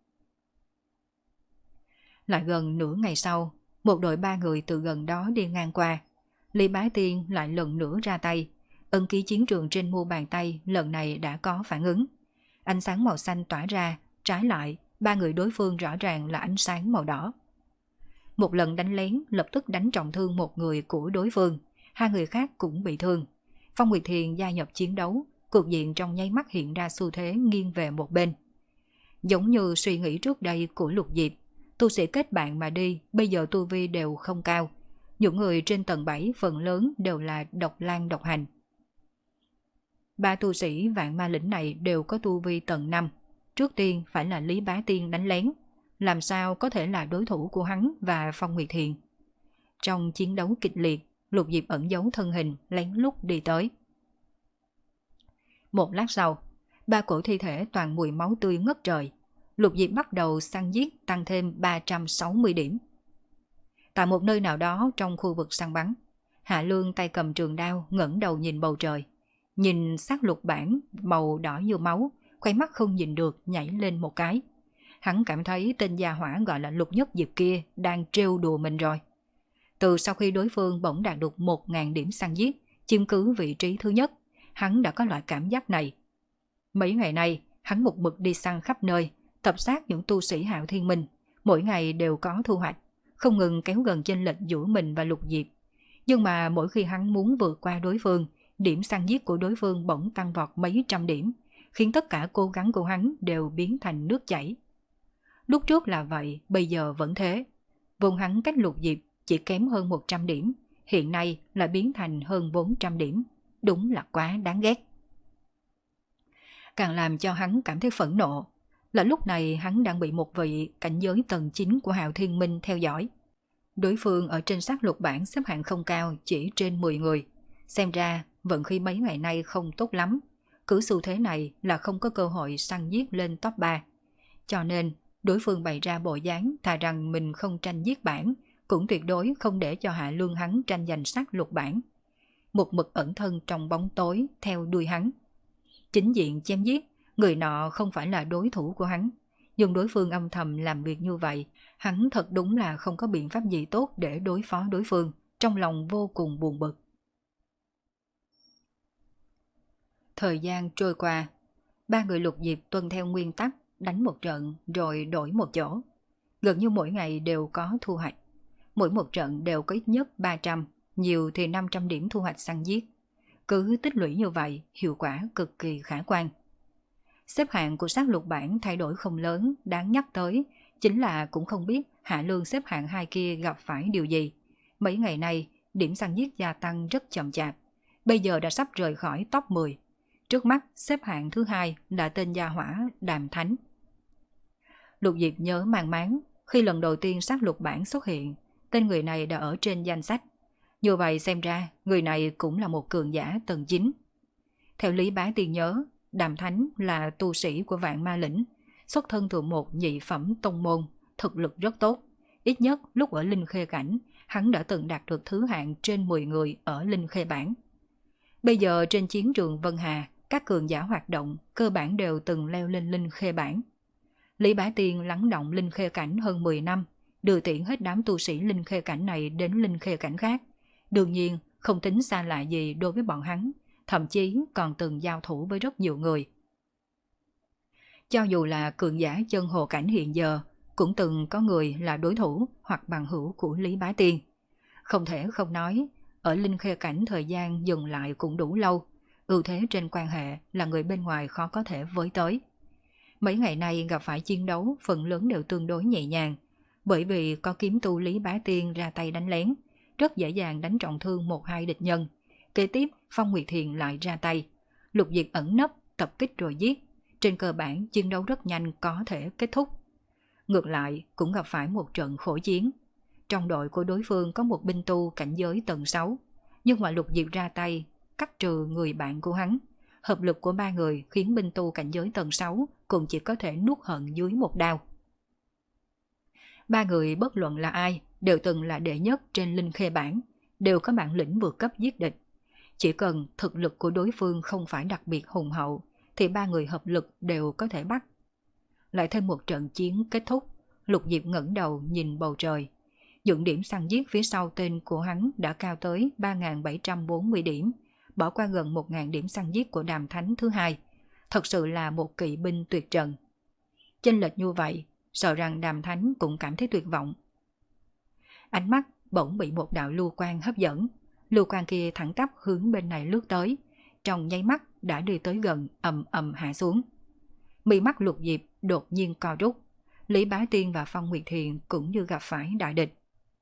Lại gần nửa ngày sau, một đội ba người từ gần đó đi ngang qua. Lý Bá Tiên lại lần nữa ra tay. Ấn ký chiến trường trên mu bàn tay lần này đã có phản ứng. Ánh sáng màu xanh tỏa ra, trái lại, ba người đối phương rõ ràng là ánh sáng màu đỏ. Một lần đánh lén lập tức đánh trọng thương một người của đối phương, hai người khác cũng bị thương. Phong Nguyệt Thiền gia nhập chiến đấu, cục diện trong nháy mắt hiện ra xu thế nghiêng về một bên. Giống như suy nghĩ trước đây của Lục Diệp, tu sĩ kết bạn mà đi, bây giờ tu vi đều không cao. Những người trên tầng bảy phần lớn đều là độc lang độc hành. Ba tu sĩ vạn ma lĩnh này đều có tu vi tầng năm. Trước tiên phải là Lý Bá Tiên đánh lén, làm sao có thể là đối thủ của hắn và Phong Nguyệt Thiền. Trong chiến đấu kịch liệt, Lục Diệp ẩn giấu thân hình lén lút đi tới. Một lát sau, ba cổ thi thể toàn mùi máu tươi ngất trời. Lục Diệp bắt đầu săn giết tăng thêm ba trăm sáu mươi điểm. Tại một nơi nào đó trong khu vực săn bắn, Hạ Lương tay cầm trường đao ngẩng đầu nhìn bầu trời. Nhìn xác lục bản màu đỏ như máu, khoe mắt không nhìn được nhảy lên một cái. Hắn cảm thấy tên gia hỏa gọi là Lục Nhất Diệp kia đang trêu đùa mình rồi. Từ sau khi đối phương bỗng đạt được một nghìn điểm săn giết, chiếm cứ vị trí thứ nhất, hắn đã có loại cảm giác này. Mấy ngày nay, hắn một mực đi săn khắp nơi, tập sát những tu sĩ Hạo Thiên Minh, mỗi ngày đều có thu hoạch, không ngừng kéo gần chênh lệch giữa mình và Lục Diệp. Nhưng mà mỗi khi hắn muốn vượt qua đối phương, điểm săn giết của đối phương bỗng tăng vọt mấy trăm điểm, khiến tất cả cố gắng của hắn đều biến thành nước chảy. Lúc trước là vậy, bây giờ vẫn thế. Vùng hắn cách Lục Diệp chỉ kém hơn một trăm điểm, hiện nay lại biến thành hơn bốn trăm điểm. Đúng là quá đáng ghét. Càng làm cho hắn cảm thấy phẫn nộ là lúc này hắn đang bị một vị cảnh giới tầng chín của Hạo Thiên Minh theo dõi. Đối phương ở trên sát lục bảng xếp hạng không cao, chỉ trên mười người. Xem ra vận khí mấy ngày nay không tốt lắm. Cứ xu thế này là không có cơ hội săn giết lên top ba. Cho nên đối phương bày ra bộ dáng thà rằng mình không tranh giết bảng, cũng tuyệt đối không để cho Hạ Lương hắn tranh giành sát lục bảng. Một mực ẩn thân trong bóng tối theo đuôi hắn. Chính diện chém giết, người nọ không phải là đối thủ của hắn. Nhưng đối phương âm thầm làm việc như vậy, hắn thật đúng là không có biện pháp gì tốt để đối phó đối phương, trong lòng vô cùng buồn bực. Thời gian trôi qua, ba người Lục Diệp tuân theo nguyên tắc đánh một trận rồi đổi một chỗ. Gần như mỗi ngày đều có thu hoạch. Mỗi một trận đều có ít nhất ba trăm, nhiều thì năm trăm điểm thu hoạch săn giết. Cứ tích lũy như vậy, hiệu quả cực kỳ khả quan. Xếp hạng của sát lục bảng thay đổi không lớn, đáng nhắc tới, chính là cũng không biết Hạ Lương xếp hạng hai kia gặp phải điều gì. Mấy ngày nay, điểm săn giết gia tăng rất chậm chạp, bây giờ đã sắp rời khỏi top mười. Trước mắt, xếp hạng thứ hai là tên gia hỏa Đàm Thánh. Lục Diệp nhớ mang máng, khi lần đầu tiên sát lục bảng xuất hiện, tên người này đã ở trên danh sách. Như vậy xem ra, người này cũng là một cường giả tầng chín. Theo Lý Bá Tiên nhớ, Đàm Thánh là tu sĩ của Vạn Ma Lĩnh, xuất thân từ một nhị phẩm tông môn, thực lực rất tốt. Ít nhất lúc ở Linh Khê Cảnh, hắn đã từng đạt được thứ hạng trên mười người ở Linh Khê Bảng. Bây giờ trên chiến trường Vân Hà, các cường giả hoạt động cơ bản đều từng leo lên Linh Khê Bảng. Lý Bá Tiên lắng động Linh Khê Cảnh hơn mười năm, đưa tiễn hết đám tu sĩ Linh Khê Cảnh này đến Linh Khê Cảnh khác. Đương nhiên không tính xa lạ gì đối với bọn hắn, thậm chí còn từng giao thủ với rất nhiều người. Cho dù là cường giả chân hồ cảnh hiện giờ, cũng từng có người là đối thủ hoặc bằng hữu của Lý Bá Tiên. Không thể không nói, ở Linh Khê Cảnh thời gian dừng lại cũng đủ lâu, ưu thế trên quan hệ là người bên ngoài khó có thể với tới. Mấy ngày nay gặp phải chiến đấu phần lớn đều tương đối nhẹ nhàng, bởi vì có kiếm tu Lý Bá Tiên ra tay đánh lén, rất dễ dàng đánh trọng thương một hai địch nhân. Kế tiếp Phong Nguyệt Thiền lại ra tay, Lục Diệp ẩn nấp tập kích rồi giết. Trên cơ bản chiến đấu rất nhanh có thể kết thúc. ngược lại cũng gặp phải một trận khổ chiến. Trong đội của đối phương có một binh tu cảnh giới tầng sáu, nhưng mà Lục Diệp ra tay cắt trừ người bạn của hắn. Hợp lực của ba người khiến binh tu cảnh giới tầng sáu cũng chỉ có thể nuốt hận dưới một đao. Ba người bất luận là ai đều từng là đệ nhất trên linh khê bảng, đều có bản lĩnh vượt cấp giết địch. Chỉ cần thực lực của đối phương không phải đặc biệt hùng hậu thì ba người hợp lực đều có thể bắt. Lại thêm một trận chiến kết thúc, Lục Diệp ngẩng đầu nhìn bầu trời. Những điểm săn giết phía sau tên của hắn đã cao tới ba nghìn bảy trăm bốn mươi điểm, bỏ qua gần một nghìn điểm săn giết của Đàm Thánh thứ hai. Thật sự là một kỵ binh tuyệt trần. Chênh lệch như vậy, sợ rằng Đàm Thánh cũng cảm thấy tuyệt vọng. Ánh mắt bỗng bị một đạo lưu quang hấp dẫn. Lưu quang kia thẳng tắp hướng bên này lướt tới, trong nháy mắt đã đi tới gần, ầm ầm hạ xuống. Mi mắt Lục Diệp đột nhiên co rút. Lý Bá Tiên và Phong Nguyệt Thiền cũng như gặp phải đại địch.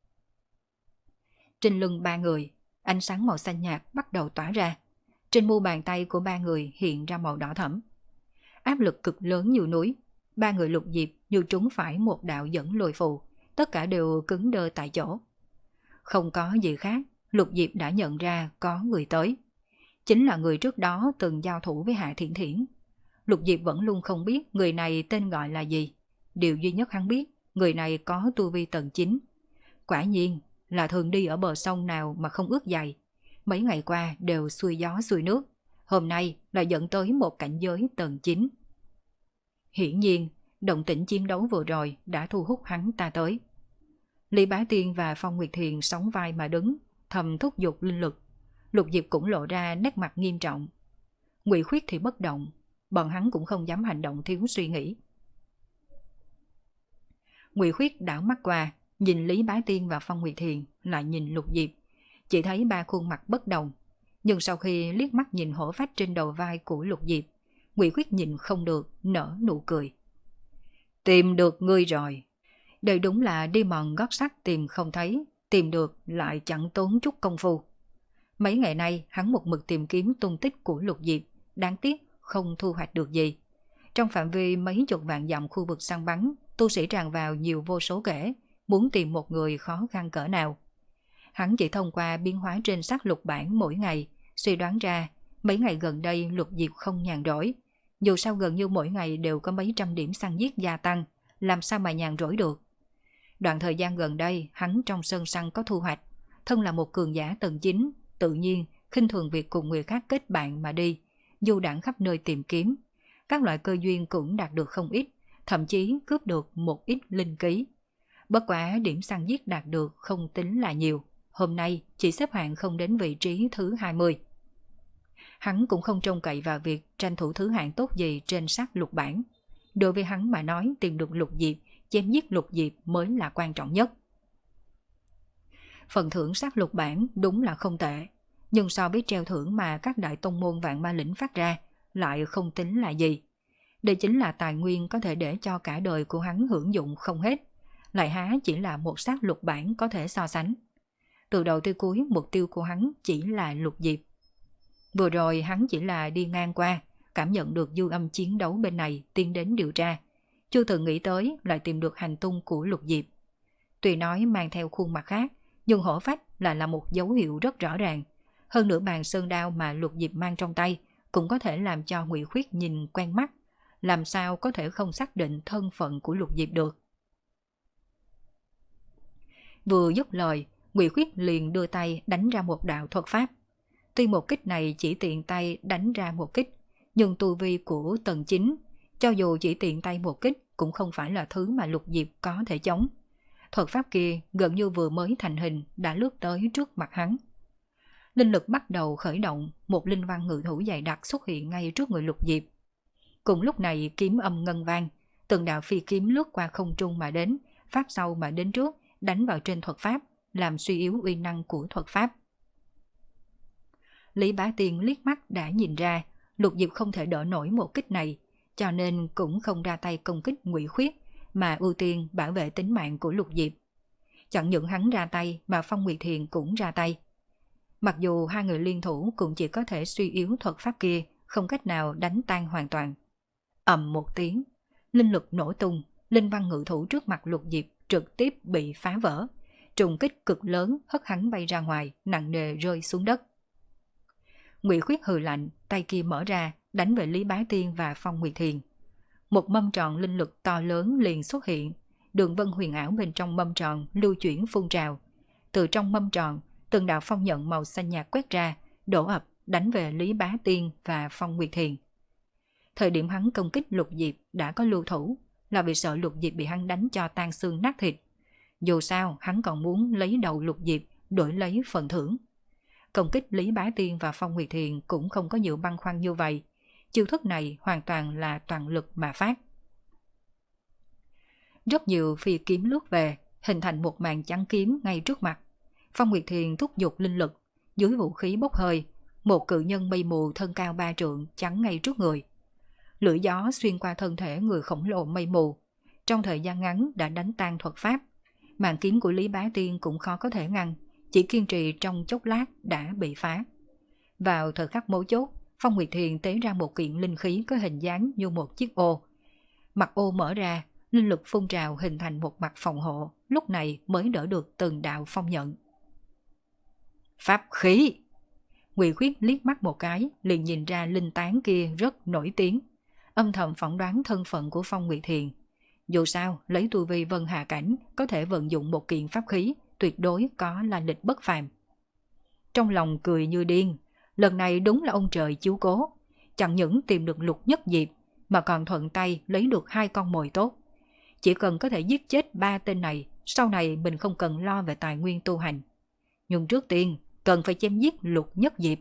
Trên lưng ba người, ánh sáng màu xanh nhạt bắt đầu tỏa ra. Trên mu bàn tay của ba người hiện ra màu đỏ thẫm. Áp lực cực lớn như núi. Ba người Lục Diệp như trúng phải một đạo dẫn lôi phù, tất cả đều cứng đơ tại chỗ. Không có gì khác, Lục Diệp đã nhận ra có người tới. Chính là người trước đó từng giao thủ với Hạ Thiển Thiển. Lục Diệp vẫn luôn không biết người này tên gọi là gì. Điều duy nhất hắn biết, người này có tu vi tầng chín. Quả nhiên là thường đi ở bờ sông nào mà không ướt giày. Mấy ngày qua đều xuôi gió xuôi nước. Hôm nay lại dẫn tới một cảnh giới tầng chín. Hiển nhiên, động tĩnh chiến đấu vừa rồi đã thu hút hắn ta tới. Lý Bá Tiên và Phong Nguyệt Thiền sóng vai mà đứng, thầm thúc giục linh lực. Lục Diệp cũng lộ ra nét mặt nghiêm trọng. Ngụy Khuyết thì bất động, bọn hắn cũng không dám hành động thiếu suy nghĩ. Ngụy Khuyết đảo mắt qua, nhìn Lý Bá Tiên và Phong Nguyệt Thiền, lại nhìn Lục Diệp, chỉ thấy ba khuôn mặt bất đồng. Nhưng sau khi liếc mắt nhìn hổ phách trên đầu vai của Lục Diệp, Ngụy Khuyết nhìn không được, nở nụ cười. Tìm được ngươi rồi. Đây đúng là đi mòn gót sắt tìm không thấy, tìm được lại chẳng tốn chút công phu. Mấy ngày nay hắn một mực tìm kiếm tung tích của Lục Diệp, đáng tiếc không thu hoạch được gì. Trong phạm vi mấy chục vạn dặm khu vực săn bắn, tu sĩ tràn vào nhiều vô số kể, muốn tìm một người khó khăn cỡ nào. Hắn chỉ thông qua biến hóa trên sắc lục bản mỗi ngày, suy đoán ra mấy ngày gần đây Lục Diệp không nhàn rỗi. Dù sao gần như mỗi ngày đều có mấy trăm điểm săn giết gia tăng, làm sao mà nhàn rỗi được. Đoạn thời gian gần đây hắn trong sơn săn có thu hoạch, thân là một cường giả tầng chín, tự nhiên khinh thường việc cùng người khác kết bạn mà đi, du đãng khắp nơi tìm kiếm. Các loại cơ duyên cũng đạt được không ít, thậm chí cướp được một ít linh ký. Bất quá điểm săn giết đạt được không tính là nhiều, hôm nay chỉ xếp hạng không đến vị trí thứ hai mươi. Hắn cũng không trông cậy vào việc tranh thủ thứ hạng tốt gì trên sắc lục bản. Đối với hắn mà nói, tìm được Lục Diệp, chém giết Lục Diệp mới là quan trọng nhất. Phần thưởng sắc lục bản đúng là không tệ, nhưng so với treo thưởng mà các đại tông môn vạn ma lĩnh phát ra lại không tính là gì. Đây chính là tài nguyên có thể để cho cả đời của hắn hưởng dụng không hết, lại há chỉ là một sắc lục bản có thể so sánh. Từ đầu tới cuối mục tiêu của hắn chỉ là Lục Diệp. Vừa rồi hắn chỉ là đi ngang qua, cảm nhận được dư âm chiến đấu bên này tiến đến điều tra, chưa từng nghĩ tới lại tìm được hành tung của Lục Diệp. Tuy nói mang theo khuôn mặt khác, nhưng hổ phách lại là một dấu hiệu rất rõ ràng. Hơn nữa bàn sơn đao mà Lục Diệp mang trong tay cũng có thể làm cho Ngụy Khuyết nhìn quen mắt, làm sao có thể không xác định thân phận của Lục Diệp được. Vừa dứt lời, Ngụy Khuyết liền đưa tay đánh ra một đạo thuật pháp. Tuy một kích này chỉ tiện tay đánh ra một kích, nhưng tu vi của tầng chín, cho dù chỉ tiện tay một kích cũng không phải là thứ mà Lục Diệp có thể chống. Thuật pháp kia gần như vừa mới thành hình đã lướt tới trước mặt hắn. Linh lực bắt đầu khởi động, một linh văn ngự thủ dày đặc xuất hiện ngay trước người Lục Diệp. Cùng lúc này kiếm âm ngân vang, từng đạo phi kiếm lướt qua không trung mà đến, phát sau mà đến trước, đánh vào trên thuật pháp, làm suy yếu uy năng của thuật pháp. Lý Bá Tiên liếc mắt đã nhìn ra Lục Diệp không thể đỡ nổi một kích này, cho nên cũng không ra tay công kích Ngụy Khuyết, mà ưu tiên bảo vệ tính mạng của Lục Diệp. Chẳng những hắn ra tay mà Phong Nguyệt Thiền cũng ra tay. Mặc dù hai người liên thủ cũng chỉ có thể suy yếu thuật pháp kia, không cách nào đánh tan hoàn toàn. Ầm một tiếng, linh lực nổ tung, linh văn ngự thủ trước mặt Lục Diệp trực tiếp bị phá vỡ. Trùng kích cực lớn hất hắn bay ra ngoài, nặng nề rơi xuống đất. Ngụy Khuyết hừ lạnh, tay kia mở ra, đánh về Lý Bá Tiên và Phong Nguyệt Thiền. Một mâm tròn linh lực to lớn liền xuất hiện, đường vân huyền ảo bên trong mâm tròn lưu chuyển phun trào. Từ trong mâm tròn, từng đạo phong nhận màu xanh nhạt quét ra, đổ ập đánh về Lý Bá Tiên và Phong Nguyệt Thiền. Thời điểm hắn công kích Lục Diệp đã có lưu thủ, là vì sợ Lục Diệp bị hắn đánh cho tan xương nát thịt. Dù sao, hắn còn muốn lấy đầu Lục Diệp đổi lấy phần thưởng. Công kích Lý Bá Tiên và Phong Nguyệt Thiền cũng không có nhiều băn khoăn như vậy. Chiêu thức này hoàn toàn là toàn lực mà phát. Rất nhiều phi kiếm lướt về, hình thành một màn chắn kiếm ngay trước mặt. Phong Nguyệt Thiền thúc giục linh lực, dưới vũ khí bốc hơi, một cự nhân mây mù thân cao ba trượng chắn ngay trước người. Lưỡi gió xuyên qua thân thể người khổng lồ mây mù, trong thời gian ngắn đã đánh tan thuật pháp. Màn kiếm của Lý Bá Tiên cũng khó có thể ngăn, chỉ kiên trì trong chốc lát đã bị phá. Vào thời khắc mấu chốt, Phong Nguyệt Thiền tế ra một kiện linh khí có hình dáng như một chiếc ô. Mặt ô mở ra, linh lực phun trào hình thành một mặt phòng hộ, lúc này mới đỡ được từng đạo phong nhận. Pháp khí! Ngụy Khuyết liếc mắt một cái, liền nhìn ra linh tán kia rất nổi tiếng, âm thầm phỏng đoán thân phận của Phong Nguyệt Thiền. Dù sao, lấy tu vi Vân Hà Cảnh có thể vận dụng một kiện pháp khí, tuyệt đối có là lịch bất phàm. Trong lòng cười như điên, lần này đúng là ông trời chiếu cố, chẳng những tìm được Lục Nhất Diệp mà còn thuận tay lấy được hai con mồi tốt. Chỉ cần có thể giết chết ba tên này, sau này mình không cần lo về tài nguyên tu hành. Nhưng trước tiên, cần phải chém giết Lục Nhất Diệp.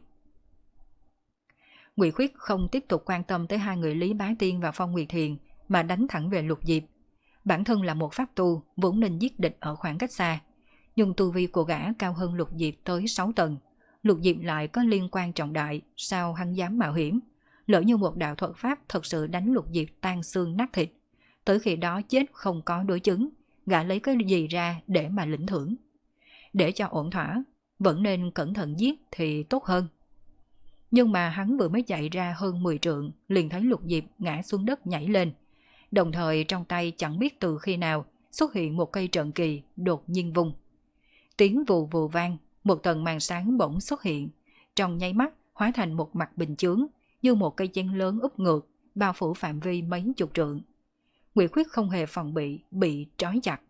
Ngụy Khuyết không tiếp tục quan tâm tới hai người Lý Bá Tiên và Phong Nguyệt Thiền, mà đánh thẳng về Lục Diệp. Bản thân là một pháp tu, vốn nên giết địch ở khoảng cách xa. Nhưng tu vi của gã cao hơn Lục Diệp tới sáu tầng. Lục Diệp lại có liên quan trọng đại, sao hắn dám mạo hiểm? Lỡ như một đạo thuật pháp thật sự đánh Lục Diệp tan xương nát thịt, tới khi đó chết không có đối chứng, gã lấy cái gì ra để mà lĩnh thưởng? Để cho ổn thỏa, vẫn nên cẩn thận giết thì tốt hơn. Nhưng mà hắn vừa mới chạy ra hơn mười trượng, liền thấy Lục Diệp ngã xuống đất nhảy lên. Đồng thời trong tay chẳng biết từ khi nào xuất hiện một cây trận kỳ đột nhiên vung. Tiếng vù vù vang, một tầng màn sáng bỗng xuất hiện, trong nháy mắt hóa thành một mặt bình chướng, như một cây chén lớn úp ngược, bao phủ phạm vi mấy chục trượng. Ngụy Khuyết không hề phòng bị, bị trói chặt.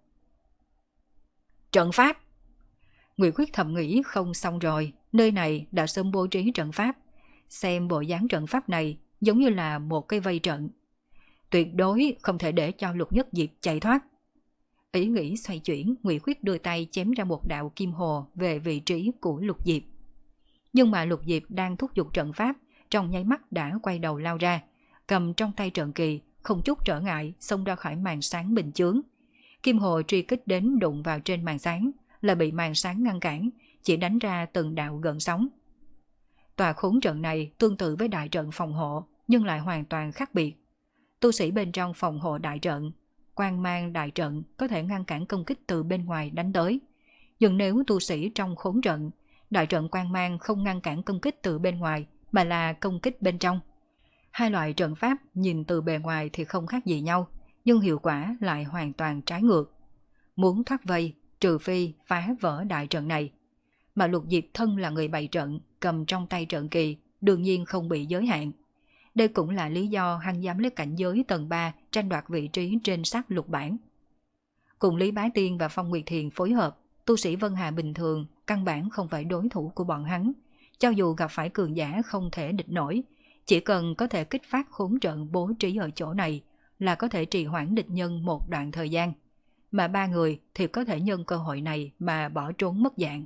Trận pháp! Ngụy Khuyết thầm nghĩ không xong rồi, nơi này đã sớm bố trí trận pháp. Xem bộ dáng trận pháp này giống như là một cái vây trận. Tuyệt đối không thể để cho Lục Nhất Diệp chạy thoát. Ý nghĩ xoay chuyển, Ngụy Khuyết đưa tay chém ra một đạo kim hồ về vị trí của Lục Diệp. Nhưng mà Lục Diệp đang thúc giục trận pháp, trong nháy mắt đã quay đầu lao ra, cầm trong tay trận kỳ, không chút trở ngại xông ra khỏi màn sáng bình chướng. Kim hồ truy kích đến đụng vào trên màn sáng, là bị màn sáng ngăn cản, chỉ đánh ra từng đạo gợn sóng. Tòa khốn trận này tương tự với đại trận phòng hộ, nhưng lại hoàn toàn khác biệt. Tu sĩ bên trong phòng hộ đại trận, quang mang đại trận có thể ngăn cản công kích từ bên ngoài đánh tới. Nhưng nếu tu sĩ trong khốn trận, đại trận quang mang không ngăn cản công kích từ bên ngoài, mà là công kích bên trong. Hai loại trận pháp nhìn từ bề ngoài thì không khác gì nhau, nhưng hiệu quả lại hoàn toàn trái ngược. Muốn thoát vây, trừ phi phá vỡ đại trận này. Mà Lục Diệp thân là người bày trận, cầm trong tay trận kỳ, đương nhiên không bị giới hạn. Đây cũng là lý do hắn dám lấy cảnh giới tầng ba tranh đoạt vị trí trên sắc lục bản. Cùng Lý Bá Tiên và Phong Nguyệt Thiền phối hợp, tu sĩ Vân Hà bình thường căn bản không phải đối thủ của bọn hắn. Cho dù gặp phải cường giả không thể địch nổi, chỉ cần có thể kích phát khốn trận bố trí ở chỗ này là có thể trì hoãn địch nhân một đoạn thời gian. Mà ba người thì có thể nhân cơ hội này mà bỏ trốn mất dạng.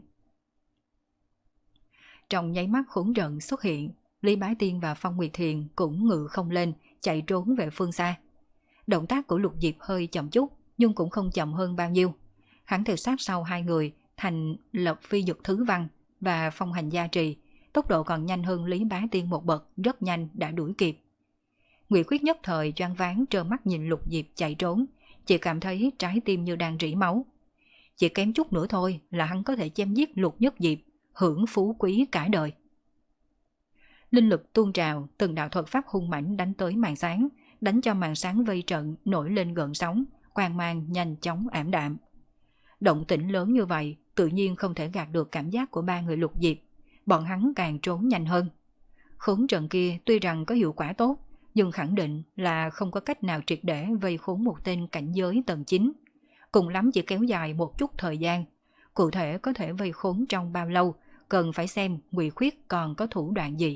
Trong nháy mắt khốn trận xuất hiện, Lý Bá Tiên và Phong Nguyệt Thiền cũng ngự không lên, chạy trốn về phương xa. Động tác của Lục Diệp hơi chậm chút, nhưng cũng không chậm hơn bao nhiêu. Hắn theo sát sau hai người, thành lập phi dực thứ văn và phong hành gia trì, tốc độ còn nhanh hơn Lý Bá Tiên một bậc, rất nhanh đã đuổi kịp. Ngụy Khuyết nhất thời choáng váng trơ mắt nhìn Lục Diệp chạy trốn, chỉ cảm thấy trái tim như đang rỉ máu. Chỉ kém chút nữa thôi là hắn có thể chém giết Lục Nhất Diệp, hưởng phú quý cả đời. Linh lực tuôn trào, từng đạo thuật pháp hung mãnh đánh tới màn sáng, đánh cho màn sáng vây trận nổi lên gợn sóng, quang mang nhanh chóng ảm đạm. Động tĩnh lớn như vậy tự nhiên không thể gạt được cảm giác của ba người Lục Diệp, bọn hắn càng trốn nhanh hơn. Khốn trận kia tuy rằng có hiệu quả tốt, nhưng khẳng định là không có cách nào triệt để vây khốn một tên cảnh giới tầng chín. Cùng lắm chỉ kéo dài một chút thời gian. Cụ thể có thể vây khốn trong bao lâu, cần phải xem Ngụy Khuyết còn có thủ đoạn gì.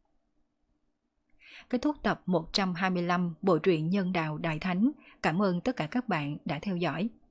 Kết thúc tập một trăm hai mươi lăm bộ truyện Nhân Đạo Đại Thánh. Cảm ơn tất cả các bạn đã theo dõi.